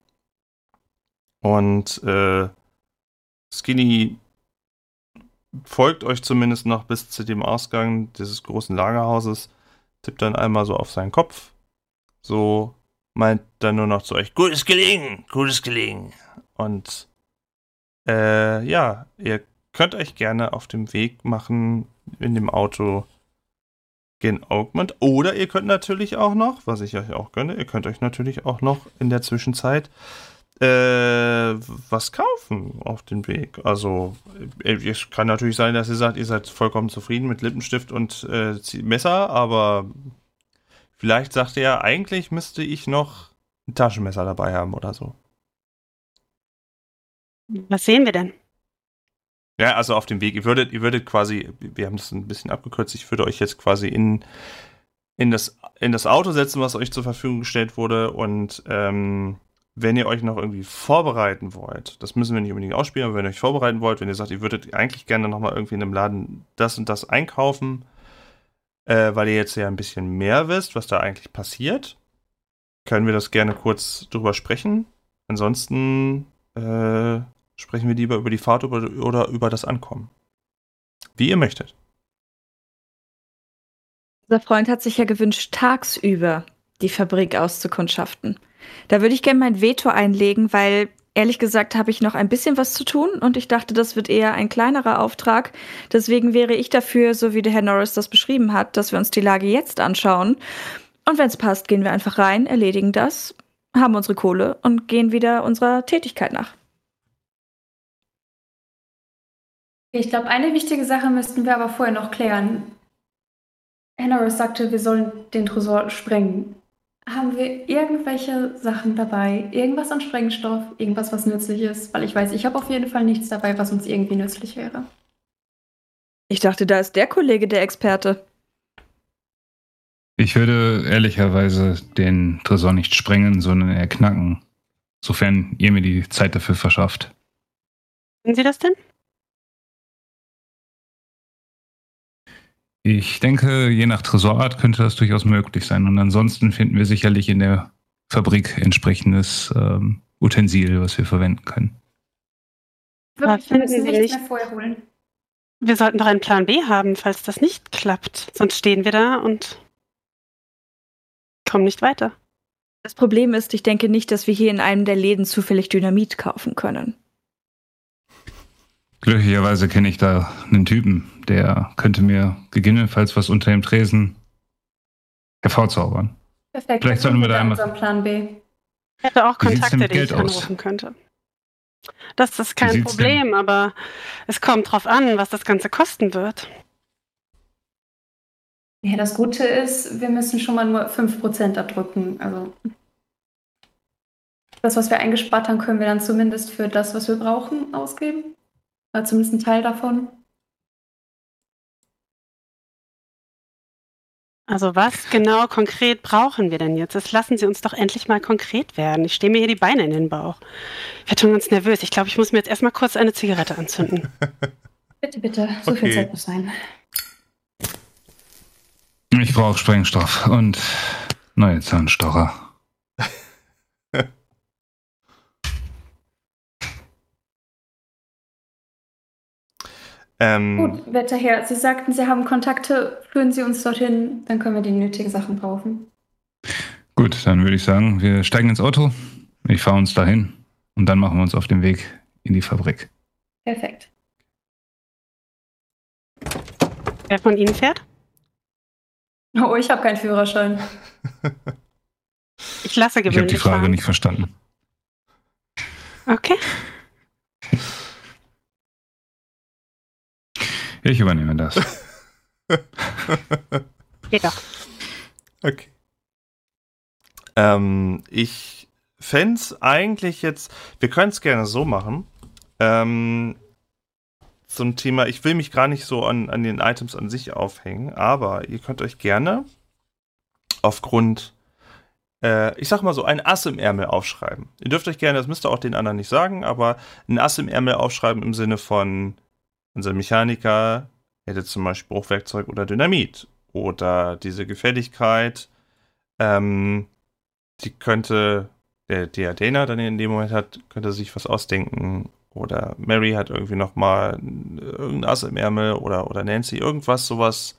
Und Skinny folgt euch zumindest noch bis zu dem Ausgang dieses großen Lagerhauses, tippt dann einmal so auf seinen Kopf, so meint dann nur noch zu euch, gutes Gelingen, gutes Gelingen. Und ihr könnt euch gerne auf dem Weg machen in dem Auto gen Augment, oder ihr könnt natürlich auch noch, was ich euch auch gönne, ihr könnt euch natürlich auch noch in der Zwischenzeit was kaufen auf dem Weg. Also, es kann natürlich sein, dass ihr sagt, ihr seid vollkommen zufrieden mit Lippenstift und Messer, aber vielleicht sagt ihr, eigentlich müsste ich noch ein Taschenmesser dabei haben oder so. Was sehen wir denn? Ja, also auf dem Weg, ihr würdet quasi, wir haben das ein bisschen abgekürzt, ich würde euch jetzt quasi in das Auto setzen, was euch zur Verfügung gestellt wurde, und wenn ihr euch noch irgendwie vorbereiten wollt, das müssen wir nicht unbedingt ausspielen, aber wenn ihr euch vorbereiten wollt, wenn ihr sagt, ihr würdet eigentlich gerne nochmal irgendwie in einem Laden das und das einkaufen, weil ihr jetzt ja ein bisschen mehr wisst, was da eigentlich passiert, können wir das gerne kurz drüber sprechen. Ansonsten sprechen wir lieber über die Fahrt oder über das Ankommen. Wie ihr möchtet. Unser Freund hat sich ja gewünscht, tagsüber die Fabrik auszukundschaften. Da würde ich gerne mein Veto einlegen, weil ehrlich gesagt habe ich noch ein bisschen was zu tun und ich dachte, das wird eher ein kleinerer Auftrag. Deswegen wäre ich dafür, so wie der Herr Norris das beschrieben hat, dass wir uns die Lage jetzt anschauen. Und wenn es passt, gehen wir einfach rein, erledigen das, haben unsere Kohle und gehen wieder unserer Tätigkeit nach. Ich glaube, eine wichtige Sache müssten wir aber vorher noch klären. Herr Norris sagte, wir sollen den Tresor sprengen. Haben wir irgendwelche Sachen dabei? Irgendwas an Sprengstoff? Irgendwas, was nützlich ist? Weil ich weiß, ich habe auf jeden Fall nichts dabei, was uns irgendwie nützlich wäre. Ich dachte, da ist der Kollege der Experte. Ich würde ehrlicherweise den Tresor nicht sprengen, sondern eher knacken, sofern ihr mir die Zeit dafür verschafft. Sind Sie das denn? Ich denke, je nach Tresorart könnte das durchaus möglich sein. Und ansonsten finden wir sicherlich in der Fabrik entsprechendes Utensil, was wir verwenden können. Wirklich, wir müssen nichts mehr vorher holen. Wir sollten doch einen Plan B haben, falls das nicht klappt. Sonst stehen wir da und komme nicht weiter. Das Problem ist, ich denke nicht, dass wir hier in einem der Läden zufällig Dynamit kaufen können. Glücklicherweise kenne ich da einen Typen, der könnte mir gegebenenfalls was unter dem Tresen hervorzaubern. Perfekt. Vielleicht sollten wir da einmal... unseren Plan B. Ich hätte auch Wie sieht's denn Kontakte, mit die ich Geld aus? anrufen könnte. Das ist kein sieht's Problem, aber es kommt drauf an, was das Ganze kosten wird. Ja, das Gute ist, wir müssen schon mal nur 5% abdrücken. Also das, was wir eingespart haben, können wir dann zumindest für das, was wir brauchen, ausgeben. Oder zumindest ein Teil davon. Also was genau konkret brauchen wir denn jetzt? Das lassen Sie uns doch endlich mal konkret werden. Ich stehe mir hier die Beine in den Bauch. Ich werde schon ganz nervös. Ich glaube, ich muss mir jetzt erstmal kurz eine Zigarette anzünden. Bitte, bitte. So viel Zeit muss sein. Ich brauche Sprengstoff und neue Zahnstocher. Gut, werter Herr, Sie sagten, Sie haben Kontakte. Führen Sie uns dorthin, dann können wir die nötigen Sachen brauchen. Gut, dann würde ich sagen, wir steigen ins Auto. Ich fahre uns dahin und dann machen wir uns auf den Weg in die Fabrik. Perfekt. Wer von Ihnen fährt? Oh, ich habe keinen Führerschein. Ich lasse Ich habe gewöhnlich die Frage fahren. nicht verstanden. Okay. Ich übernehme das. Geht doch. Okay. Ich fände es eigentlich jetzt, wir können es gerne so machen, so ein Thema, ich will mich gar nicht so an den Items an sich aufhängen, aber ihr könnt euch gerne aufgrund, ich sag mal so, ein Ass im Ärmel aufschreiben. Ihr dürft euch gerne, das müsst ihr auch den anderen nicht sagen, aber ein Ass im Ärmel aufschreiben im Sinne von, unser Mechaniker hätte zum Beispiel Bruchwerkzeug oder Dynamit oder diese Gefälligkeit, die könnte die Athena dann in dem Moment hat, könnte sich was ausdenken. Oder Mary hat irgendwie nochmal irgendein Ass im Ärmel oder Nancy, irgendwas, sowas,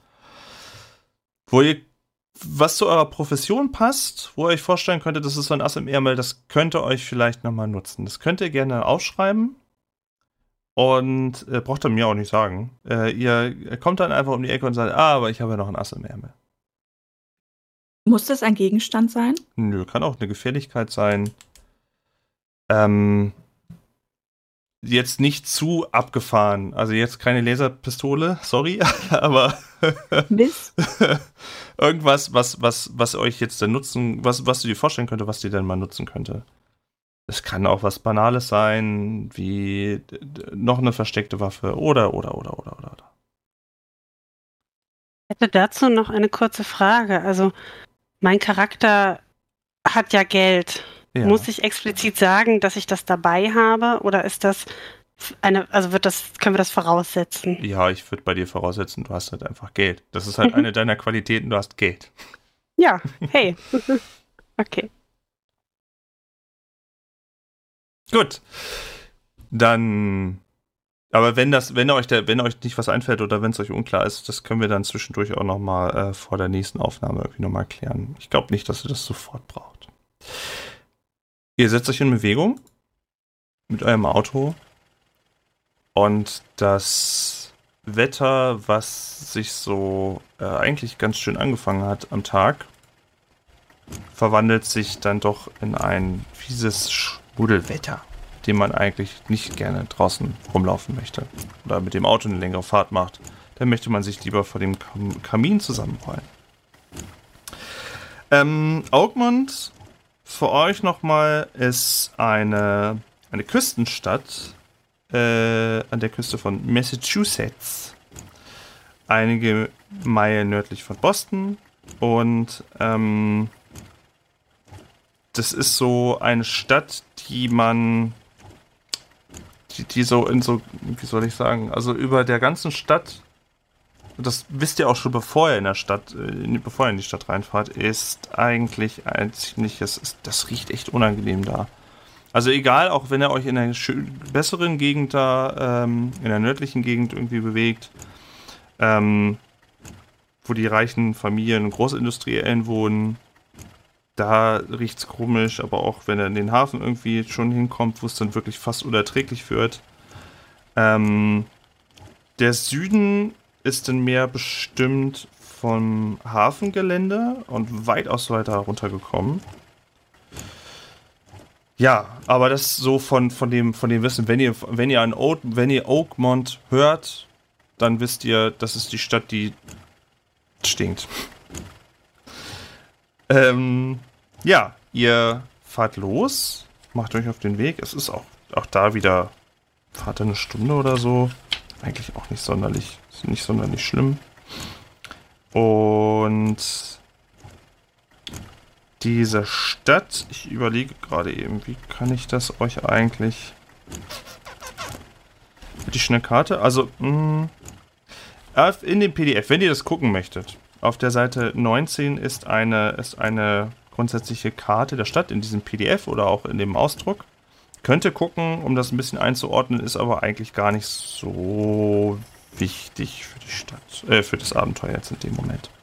was zu eurer Profession passt, wo ihr euch vorstellen könntet, das ist so ein Ass im Ärmel, das könnte euch vielleicht nochmal nutzen. Das könnt ihr gerne aufschreiben und braucht ihr mir auch nicht sagen. Ihr kommt dann einfach um die Ecke und sagt, aber ich habe ja noch ein Ass im Ärmel. Muss das ein Gegenstand sein? Nö, kann auch eine Gefährlichkeit sein. Jetzt nicht zu abgefahren. Also jetzt keine Laserpistole, sorry, aber Mist. irgendwas, was euch jetzt dann nutzen, was du dir vorstellen könnte, was dir dann mal nutzen könnte. Es kann auch was Banales sein, wie noch eine versteckte Waffe oder. Ich hätte dazu noch eine kurze Frage. Also, mein Charakter hat ja Geld. Ja. Muss ich explizit sagen, dass ich das dabei habe? Oder ist das können wir das voraussetzen? Ja, ich würde bei dir voraussetzen, du hast halt einfach Geld. Das ist halt eine deiner Qualitäten, du hast Geld. Ja, hey. Okay. Gut. Dann. Aber wenn euch nicht was einfällt oder wenn es euch unklar ist, das können wir dann zwischendurch auch nochmal vor der nächsten Aufnahme irgendwie nochmal klären. Ich glaube nicht, dass ihr das sofort braucht. Ihr setzt euch in Bewegung mit eurem Auto und das Wetter, was sich so eigentlich ganz schön angefangen hat am Tag, verwandelt sich dann doch in ein fieses Schmuddelwetter, dem man eigentlich nicht gerne draußen rumlaufen möchte oder mit dem Auto eine längere Fahrt macht. Dann möchte man sich lieber vor dem Kamin zusammenrollen. Augmund, für euch nochmal, ist eine Küstenstadt an der Küste von Massachusetts. Einige Meilen nördlich von Boston. Und das ist so eine Stadt, die so wie soll ich sagen, also über der ganzen Stadt, das wisst ihr auch schon, bevor ihr in die Stadt reinfahrt, ist eigentlich ein ziemliches, das riecht echt unangenehm da. Also egal, auch wenn ihr euch in einer besseren Gegend da, in der nördlichen Gegend irgendwie bewegt, wo die reichen Familien und Großindustriellen wohnen, Da riecht's komisch, aber auch wenn er in den Hafen irgendwie schon hinkommt, wo es dann wirklich fast unerträglich wird. Der Süden ist dann mehr bestimmt vom Hafengelände und weitaus weiter runtergekommen. Ja, aber das so von dem Wissen, wenn ihr Oakmont hört, dann wisst ihr, das ist die Stadt, die stinkt. Ja, ihr fahrt los, macht euch auf den Weg. Es ist auch da wieder, fahrt ihr eine Stunde oder so. Eigentlich auch nicht sonderlich schlimm. Und diese Stadt, ich überlege gerade eben, wie kann ich das euch eigentlich... Hätte ich eine Karte? Also, in dem PDF, wenn ihr das gucken möchtet, auf der Seite 19 ist eine grundsätzliche Karte der Stadt in diesem PDF oder auch in dem Ausdruck. Könnt ihr gucken, um das ein bisschen einzuordnen, ist aber eigentlich gar nicht so wichtig für die Stadt, für das Abenteuer jetzt in dem Moment.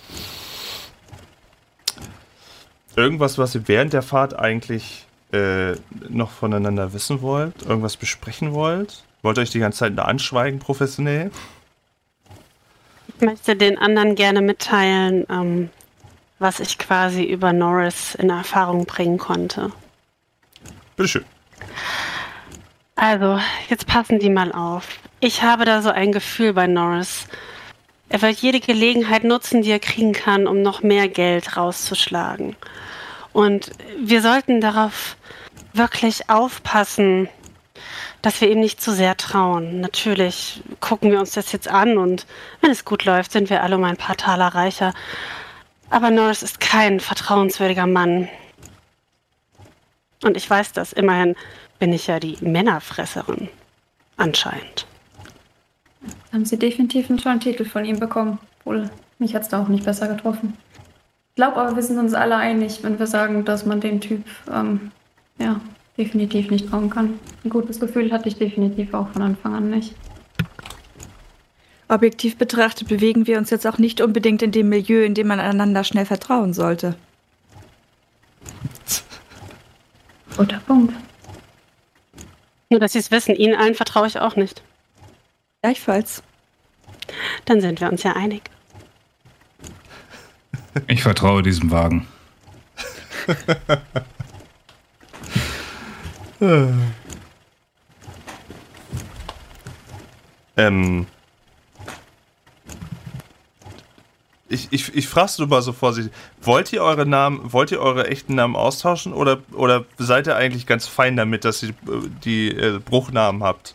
Irgendwas, was ihr während der Fahrt eigentlich noch voneinander wissen wollt? Irgendwas besprechen wollt? Wollt ihr euch die ganze Zeit da anschweigen, professionell? Ich möchte den anderen gerne mitteilen, was ich quasi über Norris in Erfahrung bringen konnte. Bitteschön. Also, jetzt passen die mal auf. Ich habe da so ein Gefühl bei Norris. Er wird jede Gelegenheit nutzen, die er kriegen kann, um noch mehr Geld rauszuschlagen. Und wir sollten darauf wirklich aufpassen, dass wir ihm nicht zu sehr trauen. Natürlich gucken wir uns das jetzt an und wenn es gut läuft, sind wir alle um ein paar Taler reicher. Aber Norris ist kein vertrauenswürdiger Mann. Und ich weiß das. Immerhin bin ich ja die Männerfresserin. Anscheinend. Haben Sie definitiv einen tollen Titel von ihm bekommen. Wohl, mich hat es da auch nicht besser getroffen. Ich glaube aber, wir sind uns alle einig, wenn wir sagen, dass man den Typ, definitiv nicht trauen kann. Ein gutes Gefühl hatte ich definitiv auch von Anfang an nicht. Objektiv betrachtet bewegen wir uns jetzt auch nicht unbedingt in dem Milieu, in dem man einander schnell vertrauen sollte. Guter Punkt. Nur, dass Sie es wissen, Ihnen allen vertraue ich auch nicht. Gleichfalls. Dann sind wir uns ja einig. Ich vertraue diesem Wagen. Ich frag's nur mal so vorsichtig. Wollt ihr eure echten Namen austauschen oder seid ihr eigentlich ganz fein damit, dass ihr die Bruchnamen habt?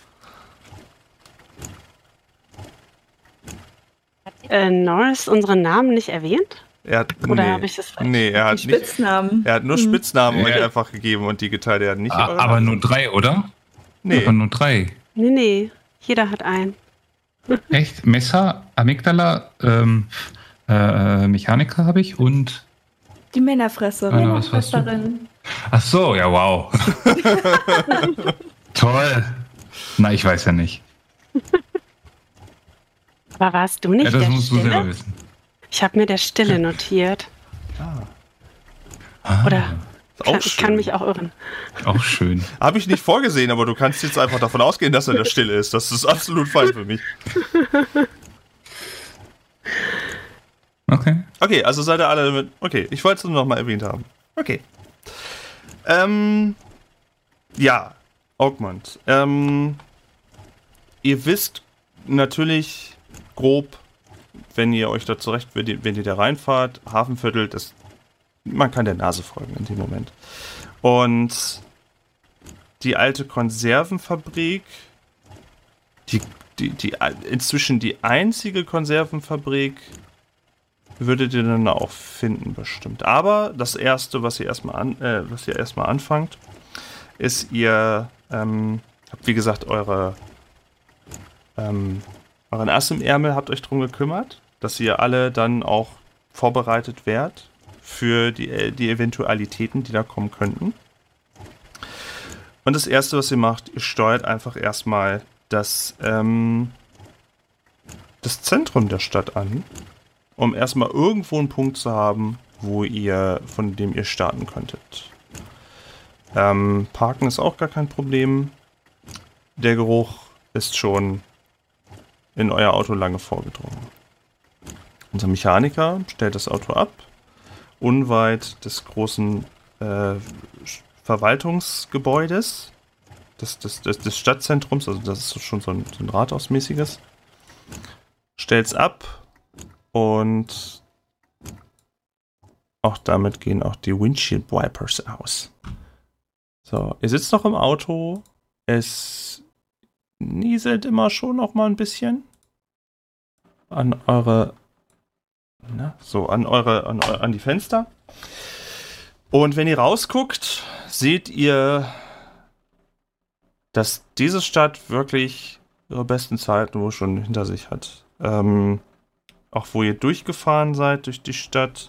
Norris unseren Namen nicht erwähnt? Oder habe ich das falsch? Nee, er hat Spitznamen. Er hat nur Spitznamen euch einfach gegeben und die geteilt. Er hat nicht Aber nur 3, oder? Nee. Aber nur 3. Nee. Jeder hat einen. Echt? Messer, Amygdala, Mechaniker habe ich und... Die Männerfresserin. Was warst du? Ach so, ja, wow. Toll. Na, ich weiß ja nicht. Aber warst du nicht Ja, das der musst du selber Stille? wissen. Ich habe mir der Stille notiert. Oder ich kann mich auch irren. Auch schön. Habe ich nicht vorgesehen, aber du kannst jetzt einfach davon ausgehen, dass er der Stille ist. Das ist absolut fein für mich. Okay. Okay, also seid ihr alle damit. Okay, ich wollte es nur noch mal erwähnt haben. Okay. Ja, Oakmont. Ihr wisst natürlich grob, wenn ihr euch da zurecht, wenn ihr da reinfahrt, Hafenviertel, man kann der Nase folgen in dem Moment. Und die alte Konservenfabrik, die inzwischen die einzige Konservenfabrik, würdet ihr dann auch finden bestimmt. Aber das erste, was ihr erstmal anfangt, ist ihr habt wie gesagt euren Ass im Ärmel, habt euch drum gekümmert, dass ihr alle dann auch vorbereitet werdet für die Eventualitäten, die da kommen könnten. Und das erste, was ihr macht, ihr steuert einfach erstmal das Zentrum der Stadt an, um erstmal irgendwo einen Punkt zu haben, von dem ihr starten könntet. Parken ist auch gar kein Problem. Der Geruch ist schon in euer Auto lange vorgedrungen. Unser Mechaniker stellt das Auto ab, unweit des großen Verwaltungsgebäudes, des Stadtzentrums, also das ist schon so ein Rathausmäßiges. Stellt's ab und auch damit gehen auch die Windshield Wipers aus. So, ihr sitzt noch im Auto, es nieselt immer schon noch mal ein bisschen an die Fenster. Und wenn ihr rausguckt, seht ihr, dass diese Stadt wirklich ihre besten Zeiten wohl schon hinter sich hat. Auch wo ihr durchgefahren seid durch die Stadt.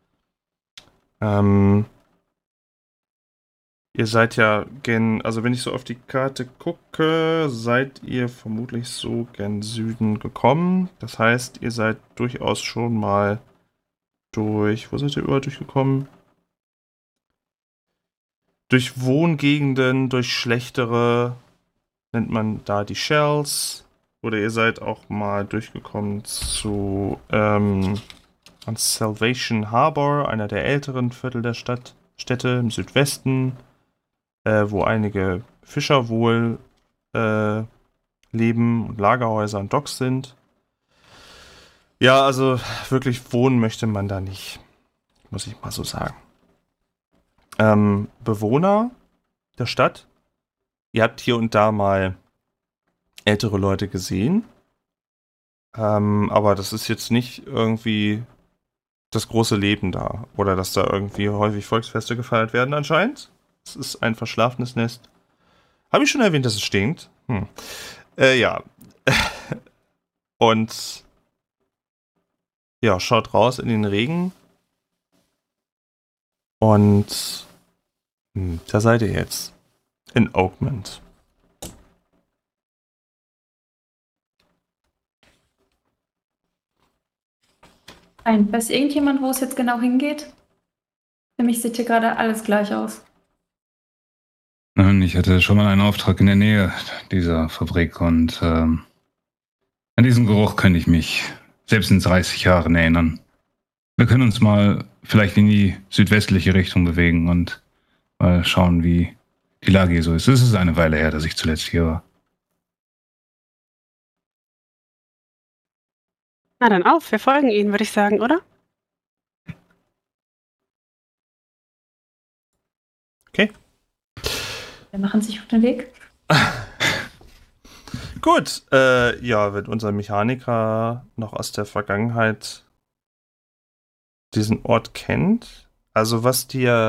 Ihr seid ja also wenn ich so auf die Karte gucke, seid ihr vermutlich so gen Süden gekommen. Das heißt, ihr seid durchaus schon mal wo seid ihr überall durchgekommen? Durch Wohngegenden, durch schlechtere, nennt man da die Shells. Oder ihr seid auch mal durchgekommen an Salvation Harbor, einer der älteren Viertel der Städte im Südwesten, wo einige Fischer wohl leben und Lagerhäuser und Docks sind. Ja, also wirklich wohnen möchte man da nicht, muss ich mal so sagen. Bewohner der Stadt, ihr habt hier und da mal ältere Leute gesehen, aber das ist jetzt nicht irgendwie das große Leben da oder dass da irgendwie häufig Volksfeste gefeiert werden anscheinend. Es ist ein verschlafenes Nest. Habe ich schon erwähnt, dass es stinkt? Ja. Und ja, schaut raus in den Regen. Und da seid ihr jetzt. In Oakmont. Weiß irgendjemand, wo es jetzt genau hingeht? Für mich sieht hier gerade alles gleich aus. Ich hatte schon mal einen Auftrag in der Nähe dieser Fabrik und an diesen Geruch könnte ich mich selbst in 30 Jahren erinnern. Wir können uns mal vielleicht in die südwestliche Richtung bewegen und mal schauen, wie die Lage hier so ist. Es ist eine Weile her, dass ich zuletzt hier war. Na dann auf, wir folgen Ihnen, würde ich sagen, oder? Okay. Wir machen sich auf den Weg. Gut, ja, wenn unser Mechaniker noch aus der Vergangenheit diesen Ort kennt, also was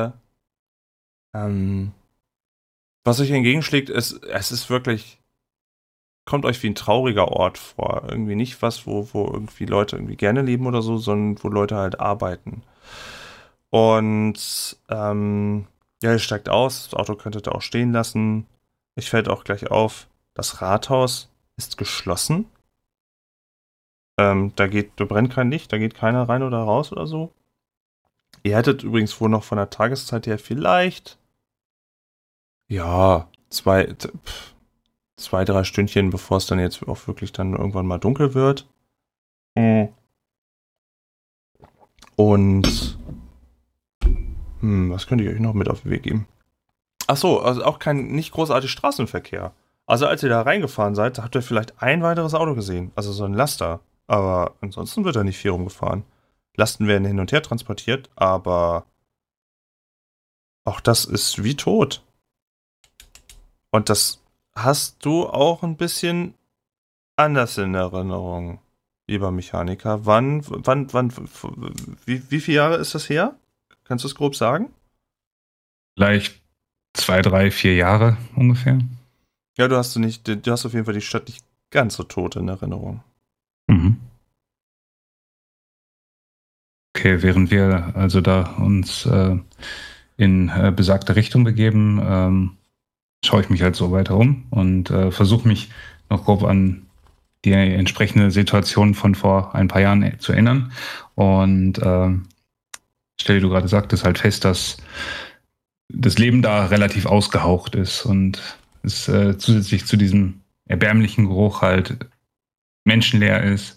euch entgegenschlägt, es ist wirklich, kommt euch wie ein trauriger Ort vor. Irgendwie nicht was, wo irgendwie Leute irgendwie gerne leben oder so, sondern wo Leute halt arbeiten. Und ja, ihr steigt aus, das Auto könntet ihr auch stehen lassen. Ich fällt auch gleich auf, das Rathaus ist geschlossen. Da brennt kein Licht, da geht keiner rein oder raus oder so. Ihr hättet übrigens wohl noch von der Tageszeit her vielleicht, ja, 2-3 Stündchen, bevor es dann jetzt auch wirklich dann irgendwann mal dunkel wird. Und was könnte ich euch noch mit auf den Weg geben? Achso, also auch nicht großartig Straßenverkehr. Also als ihr da reingefahren seid, habt ihr vielleicht ein weiteres Auto gesehen. Also so ein Laster. Aber ansonsten wird da nicht viel rumgefahren. Lasten werden hin und her transportiert, aber auch das ist wie tot. Und das hast du auch ein bisschen anders in Erinnerung, lieber Mechaniker. Wie viele Jahre ist das her? Kannst du es grob sagen? Vielleicht 2, 3, 4 Jahre ungefähr. Ja, du hast auf jeden Fall die Stadt nicht ganz so tot in Erinnerung. Mhm. Okay, während wir also da uns in besagte Richtung begeben, schaue ich mich halt so weiter um und versuche mich noch grob an die entsprechende Situation von vor ein paar Jahren zu erinnern. Und stelle, du gerade sagtest, halt fest, dass das Leben da relativ ausgehaucht ist und es zusätzlich zu diesem erbärmlichen Geruch halt menschenleer ist.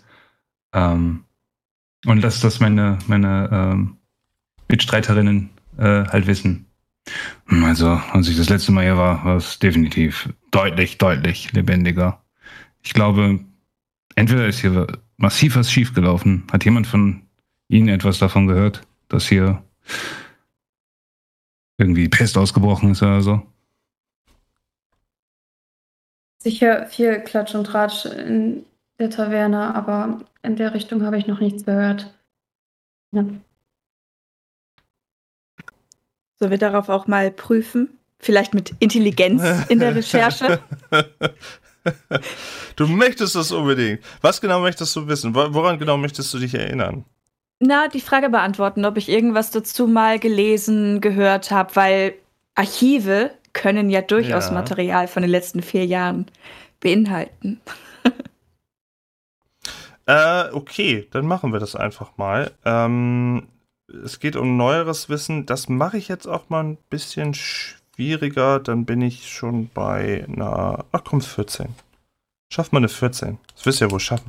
Und dass das meine Mitstreiterinnen halt wissen. Also, als ich das letzte Mal hier war es definitiv deutlich lebendiger. Ich glaube, entweder ist hier massiv was schiefgelaufen. Hat jemand von Ihnen etwas davon gehört, dass hier irgendwie Pest ausgebrochen ist oder so? Sicher viel Klatsch und Tratsch in der Taverne, aber in der Richtung habe ich noch nichts gehört. Ja. Sollen wir darauf auch mal prüfen? Vielleicht mit Intelligenz in der Recherche? Du möchtest das unbedingt. Was genau möchtest du wissen? Woran genau möchtest du dich erinnern? Na, die Frage beantworten, ob ich irgendwas dazu mal gelesen, gehört habe, weil Archive können ja durchaus Material von den letzten 4 Jahren beinhalten. Okay, dann machen wir das einfach mal. Es geht um neueres Wissen. Das mache ich jetzt auch mal ein bisschen schwieriger. Dann bin ich schon bei einer... Ach komm, 14. Schaff mal eine 14. Das wirst du ja wohl schaffen.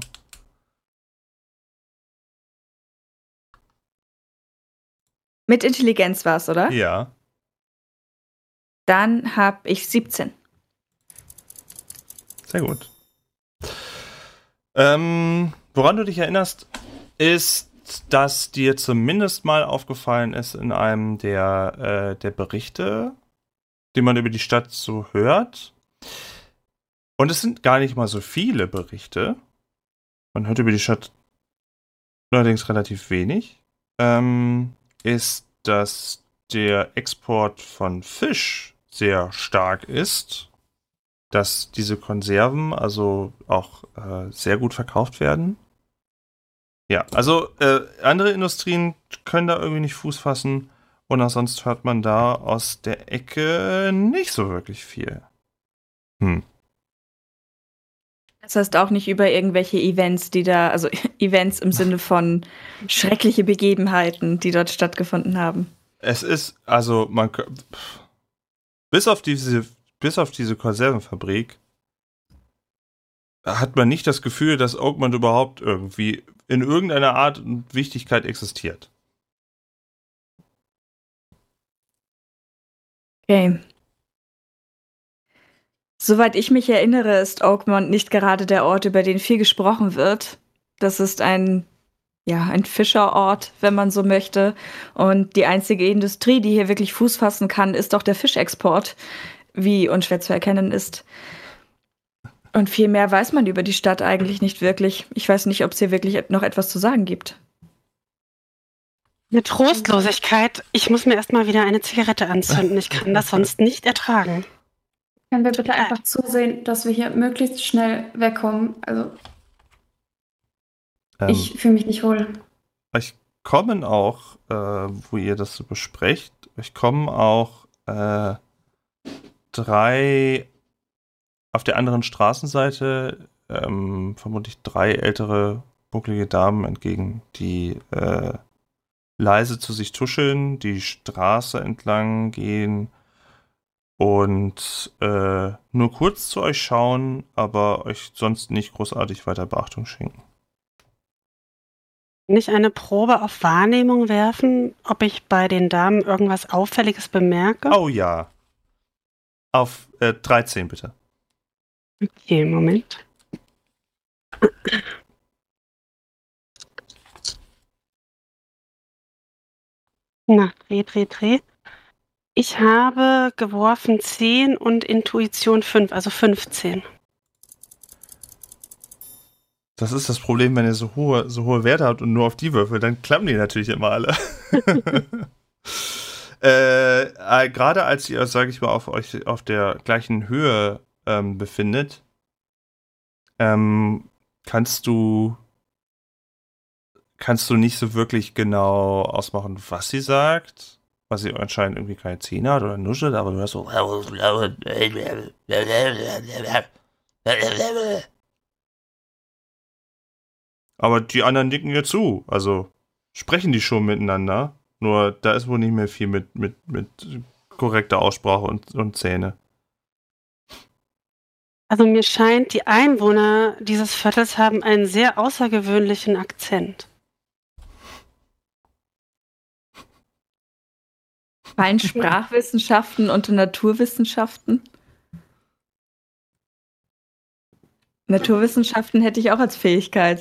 Mit Intelligenz war's, oder? Ja. Dann habe ich 17. Sehr gut. Woran du dich erinnerst, ist, dass dir zumindest mal aufgefallen ist in einem der Berichte, die man über die Stadt so hört. Und es sind gar nicht mal so viele Berichte. Man hört über die Stadt allerdings relativ wenig. Ist, dass der Export von Fisch sehr stark ist. Dass diese Konserven also auch sehr gut verkauft werden. Ja, also andere Industrien können da irgendwie nicht Fuß fassen und auch sonst hört man da aus der Ecke nicht so wirklich viel. Das heißt auch nicht über irgendwelche Events, die da, also Events im Sinne von schreckliche Begebenheiten, die dort stattgefunden haben. Es ist, also bis auf diese Konservenfabrik hat man nicht das Gefühl, dass Oakmont überhaupt irgendwie in irgendeiner Art und Wichtigkeit existiert. Okay. Soweit ich mich erinnere, ist Oakmont nicht gerade der Ort, über den viel gesprochen wird. Das ist ein Fischerort, wenn man so möchte. Und die einzige Industrie, die hier wirklich Fuß fassen kann, ist doch der Fischexport, wie unschwer zu erkennen ist. Und viel mehr weiß man über die Stadt eigentlich nicht wirklich. Ich weiß nicht, ob es hier wirklich noch etwas zu sagen gibt. Eine Trostlosigkeit. Ich muss mir erstmal wieder eine Zigarette anzünden. Ich kann das sonst nicht ertragen. Können wir bitte einfach zusehen, dass wir hier möglichst schnell wegkommen? Also, ich fühle mich nicht wohl. Ich kommen auch, wo ihr das so besprecht, ich kommen auch 3 auf der anderen Straßenseite, vermutlich 3 ältere, bucklige Damen entgegen, die leise zu sich tuscheln, die Straße entlang gehen und nur kurz zu euch schauen, aber euch sonst nicht großartig weiter Beachtung schenken. Nicht eine Probe auf Wahrnehmung werfen, ob ich bei den Damen irgendwas Auffälliges bemerke? Oh ja. Auf 13 bitte. Okay, Moment. Na, dreh. Ich habe geworfen 10 und Intuition 5, also 15. Das ist das Problem, wenn ihr so hohe Werte habt und nur auf die Würfel, dann klappen die natürlich immer alle. Gerade als ihr, sage ich mal, euch auf der gleichen Höhe befindet, kannst du nicht so wirklich genau ausmachen, was sie sagt, was sie anscheinend irgendwie keine Zähne hat oder nuschelt, aber du hörst so. Aber die anderen nicken ihr zu, also sprechen die schon miteinander. Nur da ist wohl nicht mehr viel mit korrekter Aussprache und Zähne. Also mir scheint, die Einwohner dieses Viertels haben einen sehr außergewöhnlichen Akzent. Fallen Sprachwissenschaften unter Naturwissenschaften? Naturwissenschaften hätte ich auch als Fähigkeit.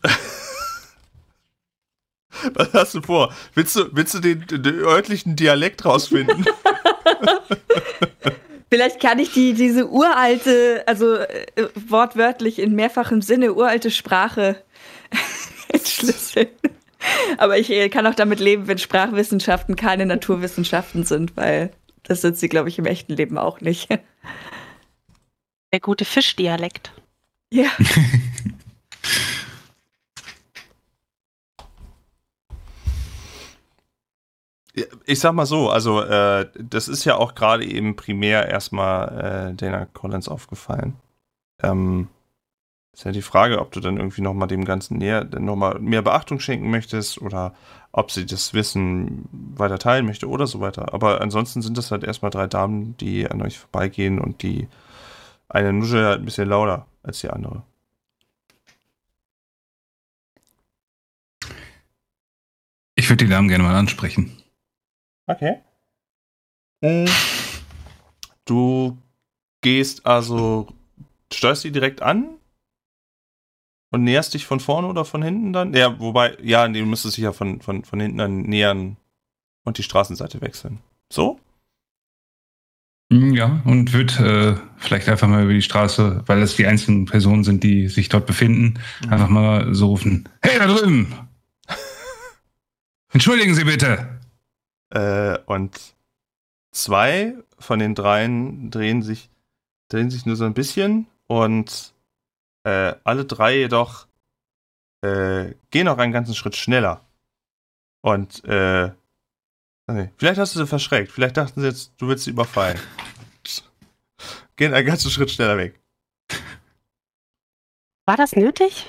Was hast du vor? Willst du den örtlichen Dialekt rausfinden? Vielleicht kann ich diese uralte, also wortwörtlich in mehrfachem Sinne uralte Sprache entschlüsseln. Aber ich kann auch damit leben, wenn Sprachwissenschaften keine Naturwissenschaften sind, weil das sind sie, glaube ich, im echten Leben auch nicht. Der gute Fischdialekt. Ja. Ich sag mal so, also das ist ja auch gerade eben primär erstmal Dana Collins aufgefallen. Ist ja die Frage, ob du dann irgendwie nochmal dem Ganzen nochmal mehr Beachtung schenken möchtest oder ob sie das Wissen weiter teilen möchte oder so weiter. Aber ansonsten sind das halt erstmal 3 Damen, die an euch vorbeigehen und die eine nuschelt halt ein bisschen lauter als die andere. Ich würde die Damen gerne mal ansprechen. Okay. Du gehst also, steuerst die direkt an und näherst dich von vorne oder von hinten dann? Ja, wobei, ja, nee, du müsstest dich ja von hinten dann nähern und die Straßenseite wechseln. So? Ja, und würde vielleicht einfach mal über die Straße, weil es die einzigen Personen sind, die sich dort befinden, einfach mal so rufen: Hey, da drüben! Entschuldigen Sie bitte! Und 2 von den 3 drehen sich nur so ein bisschen und alle 3 jedoch gehen auch einen ganzen Schritt schneller. Und vielleicht hast du sie verschreckt. Vielleicht dachten sie jetzt, du willst sie überfallen. Gehen einen ganzen Schritt schneller weg. War das nötig?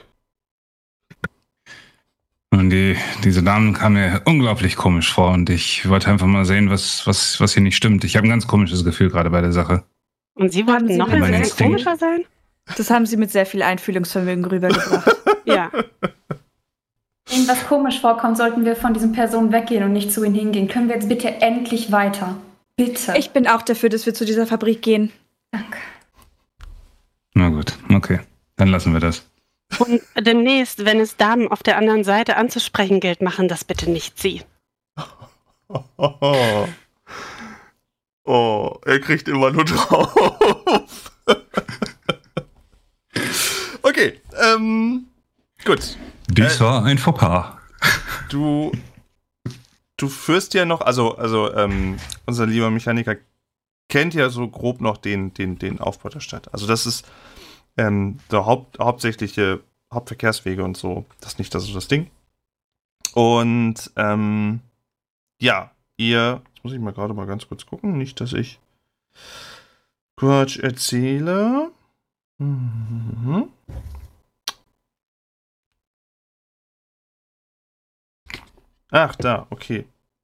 Und diese Damen kamen mir unglaublich komisch vor und ich wollte einfach mal sehen, was hier nicht stimmt. Ich habe ein ganz komisches Gefühl gerade bei der Sache. Und Sie wollten noch ein Mein bisschen Instinkt. komischer sein? Das haben sie mit sehr viel Einfühlungsvermögen rübergebracht. Ja. Wenn Ihnen was komisch vorkommt, sollten wir von diesen Personen weggehen und nicht zu ihnen hingehen. Können wir jetzt bitte endlich weiter? Bitte. Ich bin auch dafür, dass wir zu dieser Fabrik gehen. Danke. Na gut, okay. Dann lassen wir das. Und demnächst, wenn es Damen auf der anderen Seite anzusprechen gilt, machen das bitte nicht Sie. Oh, er kriegt immer nur drauf. Okay, gut. Dies war ein Fauxpas. Du führst ja noch, also unser lieber Mechaniker kennt ja so grob noch den Aufbau der Stadt. Also das ist der hauptsächliche Hauptverkehrswege und so. Das ist nicht das Ding. Und ja, jetzt muss ich mal gerade mal ganz kurz gucken, nicht, dass ich Quatsch erzähle. Mhm. Ach, da, okay.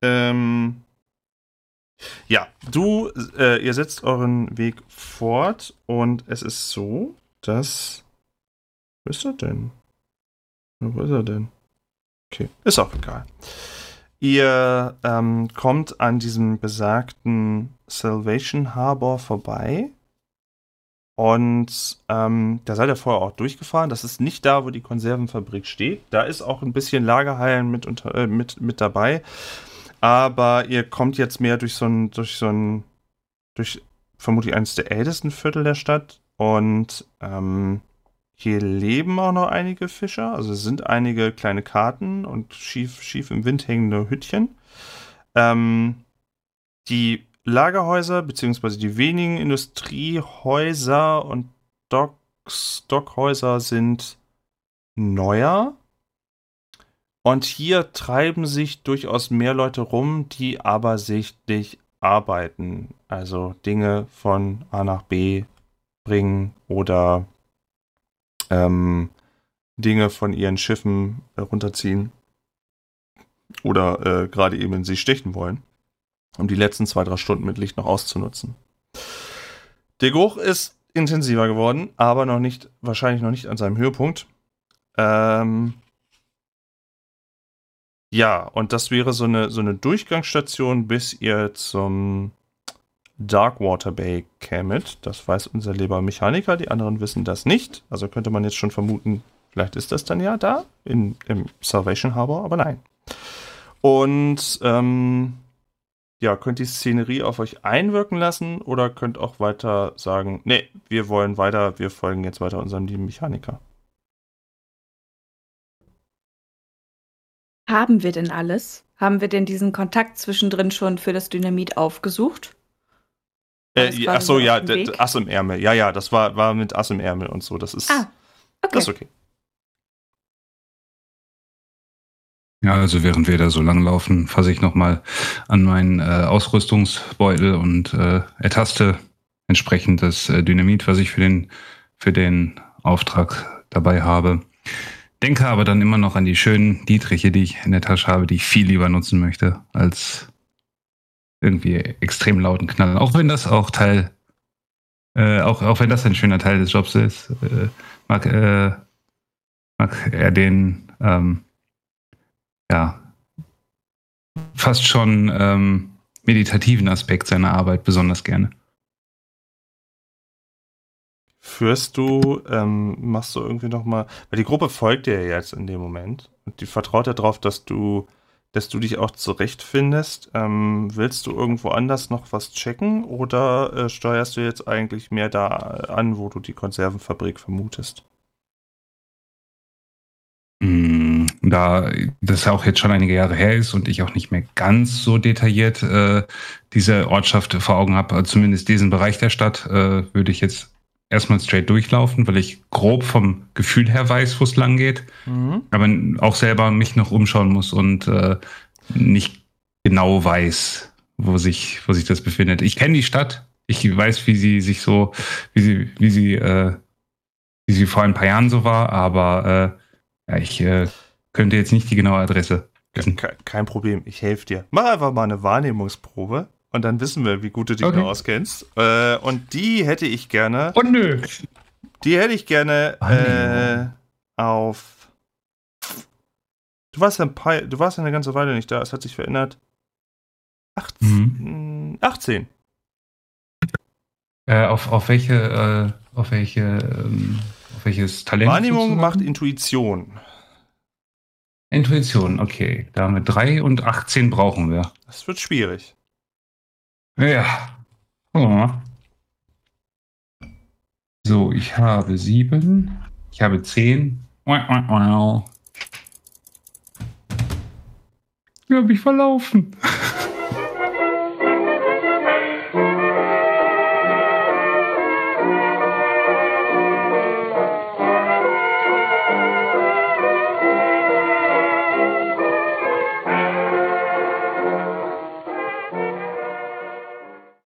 Ja, ihr setzt euren Weg fort und es ist so, dass... Wo ist er denn? Wo ist er denn? Okay, ist auch egal. Ihr kommt an diesem besagten Salvation Harbor vorbei und da seid ihr vorher auch durchgefahren. Das ist nicht da, wo die Konservenfabrik steht. Da ist auch ein bisschen Lagerhallen mit dabei. Aber ihr kommt jetzt mehr durch vermutlich eines der ältesten Viertel der Stadt. Und hier leben auch noch einige Fischer. Also es sind einige kleine Karten und schief im Wind hängende Hüttchen. Die Lagerhäuser, beziehungsweise die wenigen Industriehäuser und Dockhäuser sind neuer. Und hier treiben sich durchaus mehr Leute rum, die aber sichtlich arbeiten. Also Dinge von A nach B bringen oder Dinge von ihren Schiffen runterziehen. oder gerade eben in sie stechen wollen, um die letzten 2-3 Stunden mit Licht noch auszunutzen. Der Geruch ist intensiver geworden, aber wahrscheinlich noch nicht an seinem Höhepunkt. Ja, und das wäre so eine Durchgangsstation, bis ihr zum Darkwater Bay kämet. Das weiß unser lieber Mechaniker, die anderen wissen das nicht. Also könnte man jetzt schon vermuten, vielleicht ist das dann ja da, im Salvation Harbor, aber nein. Und könnt die Szenerie auf euch einwirken lassen oder könnt auch weiter sagen, nee, wir wollen weiter, wir folgen jetzt weiter unserem lieben Mechaniker. Haben wir denn alles? Haben wir denn diesen Kontakt zwischendrin schon für das Dynamit aufgesucht? Ass im Ärmel. Ja, das war mit Ass im Ärmel und so. Das ist, okay. Das ist okay. Ja, also während wir da so lang laufen, fasse ich nochmal an meinen Ausrüstungsbeutel und ertaste entsprechend das Dynamit, was ich für den Auftrag dabei habe. Denke aber dann immer noch an die schönen Dietriche, die ich in der Tasche habe, die ich viel lieber nutzen möchte, als irgendwie extrem lauten Knall. Auch wenn das auch wenn das ein schöner Teil des Jobs ist, mag er den fast schon meditativen Aspekt seiner Arbeit besonders gerne. Machst du irgendwie nochmal, weil die Gruppe folgt dir ja jetzt in dem Moment und die vertraut ja darauf, dass du dich auch zurechtfindest. Willst du irgendwo anders noch was checken oder steuerst du jetzt eigentlich mehr da an, wo du die Konservenfabrik vermutest? Da das auch jetzt schon einige Jahre her ist und ich auch nicht mehr ganz so detailliert diese Ortschaft vor Augen habe, also zumindest diesen Bereich der Stadt, würde ich jetzt erstmal straight durchlaufen, weil ich grob vom Gefühl her weiß, wo es lang geht, aber auch selber mich noch umschauen muss und nicht genau weiß, wo sich das befindet. Ich kenne die Stadt, ich weiß, wie sie vor ein paar Jahren so war, aber ich könnte jetzt nicht die genaue Adresse wissen. Kein Problem, ich helfe dir. Mach einfach mal eine Wahrnehmungsprobe und dann wissen wir, wie gut du dich noch auskennst. Und die hätte ich gerne. Oh nö! Die hätte ich gerne auf. Du warst ja eine ganze Weile nicht da, es hat sich verändert. 18. Auf welches Talent? Wahrnehmung sozusagen? macht Intuition. Intuition, okay. Da haben wir 3 und 18 brauchen wir. Das wird schwierig. Ja. Oh. So, ich habe 7. Ich habe 10. Ich habe mich verlaufen.